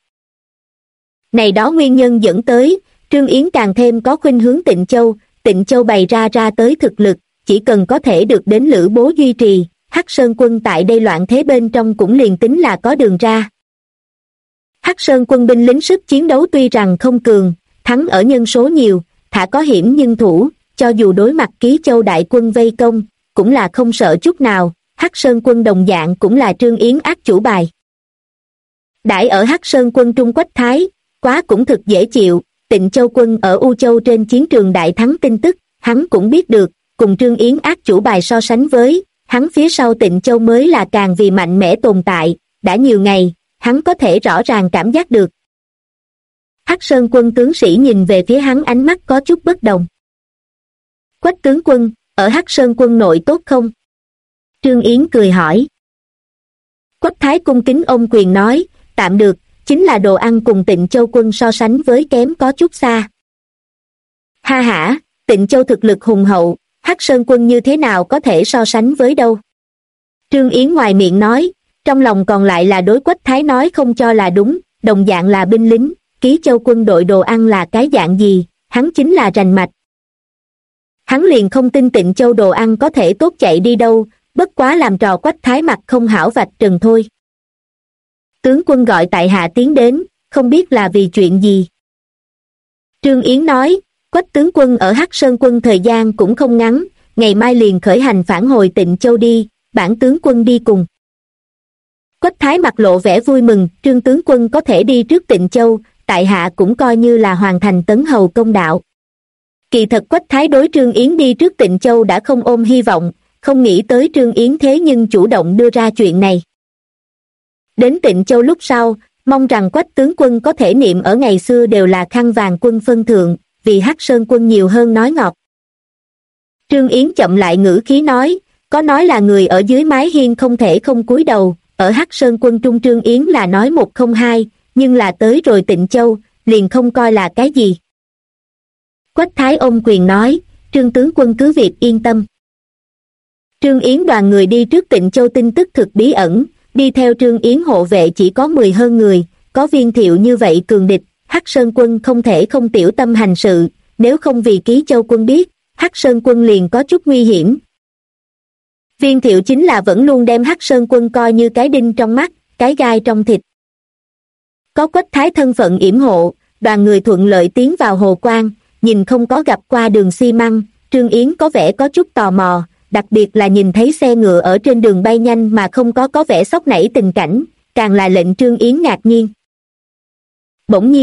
S1: Này đó nguyên nhân dẫn tới, Trương Yến càng thêm có khuynh hướng Tịnh Châu bày ra tới thực lực, chỉ cần có thể được đến Lữ Bố duy trì, Hắc Sơn quân tại đây loạn thế bên trong cũng liền tính là có đường ra. Hắc Sơn quân binh lính sức chiến đấu tuy rằng không cường, thắng ở nhân số nhiều, thả có hiểm nhưng thủ, cho dù đối mặt Ký Châu đại quân vây công, cũng là không sợ chút nào, Hắc Sơn quân đồng dạng cũng là Trương Yến ác chủ bài. Đãi ở Hắc Sơn quân Trung Quách Thái, quá cũng thực dễ chịu, Tịnh Châu quân ở U Châu trên chiến trường đại thắng tin tức, hắn cũng biết được, cùng Trương Yến ác chủ bài so sánh với, hắn phía sau Tịnh Châu mới là càng vì mạnh mẽ tồn tại, đã nhiều ngày, hắn có thể rõ ràng cảm giác được. Hắc Sơn quân tướng sĩ nhìn về phía hắn ánh mắt có chút bất đồng. Quách tướng quân, ở Hắc Sơn quân nội tốt không? Trương Yến cười hỏi. Quách Thái cung kính ôm quyền nói, tạm được, chính là đồ ăn cùng Tịnh Châu quân so sánh với kém có chút xa. Ha hả, Tịnh Châu thực lực hùng hậu, Hắc Sơn quân như thế nào có thể so sánh với đâu? Trương Yến ngoài miệng nói, trong lòng còn lại là đối Quách Thái nói không cho là đúng, đồng dạng là binh lính, Ký Châu quân đội đồ ăn là cái dạng gì, hắn chính là rành mạch. Hắn liền không tin Tịnh Châu đồ ăn có thể tốt chạy đi đâu, bất quá làm trò Quách Thái mặt không hảo vạch trần thôi. Tướng quân gọi tại hạ tiến đến, không biết là vì chuyện gì. Trương Yến nói, Quách tướng quân ở Hắc Sơn quân thời gian cũng không ngắn, ngày mai liền khởi hành phản hồi Tịnh Châu đi, bản tướng quân đi cùng. Quách Thái mặt lộ vẻ vui mừng, Trương tướng quân có thể đi trước Tịnh Châu, tại hạ cũng coi như là hoàn thành tấn hầu công đạo. Kỳ thật Quách Thái đối Trương Yến đi trước Tịnh Châu đã không ôm hy vọng, không nghĩ tới Trương Yến thế nhưng chủ động đưa ra chuyện này. Đến Tịnh Châu lúc sau, mong rằng Quách tướng quân có thể niệm ở ngày xưa đều là khăn vàng quân phân thượng, vì Hắc Sơn quân nhiều hơn nói ngọt. Trương Yến chậm lại ngữ khí nói, có nói là người ở dưới mái hiên không thể không cúi đầu, ở Hắc Sơn quân Trung Trương Yến là nói 102, nhưng là tới rồi Tịnh Châu, liền không coi là cái gì. Quách Thái ôm quyền nói, Trương tướng quân cứ việc yên tâm. Trương Yến đoàn người đi trước Tịnh Châu tin tức thực bí ẩn, đi theo Trương Yến hộ vệ chỉ có 10 hơn người, có Viên Thiệu như vậy cường địch, Hắc Sơn quân không thể không tiểu tâm hành sự, nếu không vì Ký Châu quân biết, Hắc Sơn quân liền có chút nguy hiểm. Viên Thiệu chính là vẫn luôn đem Hắc Sơn quân coi như cái đinh trong mắt, cái gai trong thịt. Có Quách Thái thân phận yểm hộ, đoàn người thuận lợi tiến vào Hồ Quan, nhìn không có gặp qua đường xi măng, Trương Yến có vẻ có chút tò mò, đặc biệt là nhìn thấy xe ngựa ở trên đường bay nhanh mà không có vẻ sốc nảy tình cảnh, càng là lệnh Trương Yến ngạc nhiên. Bỗng nhiên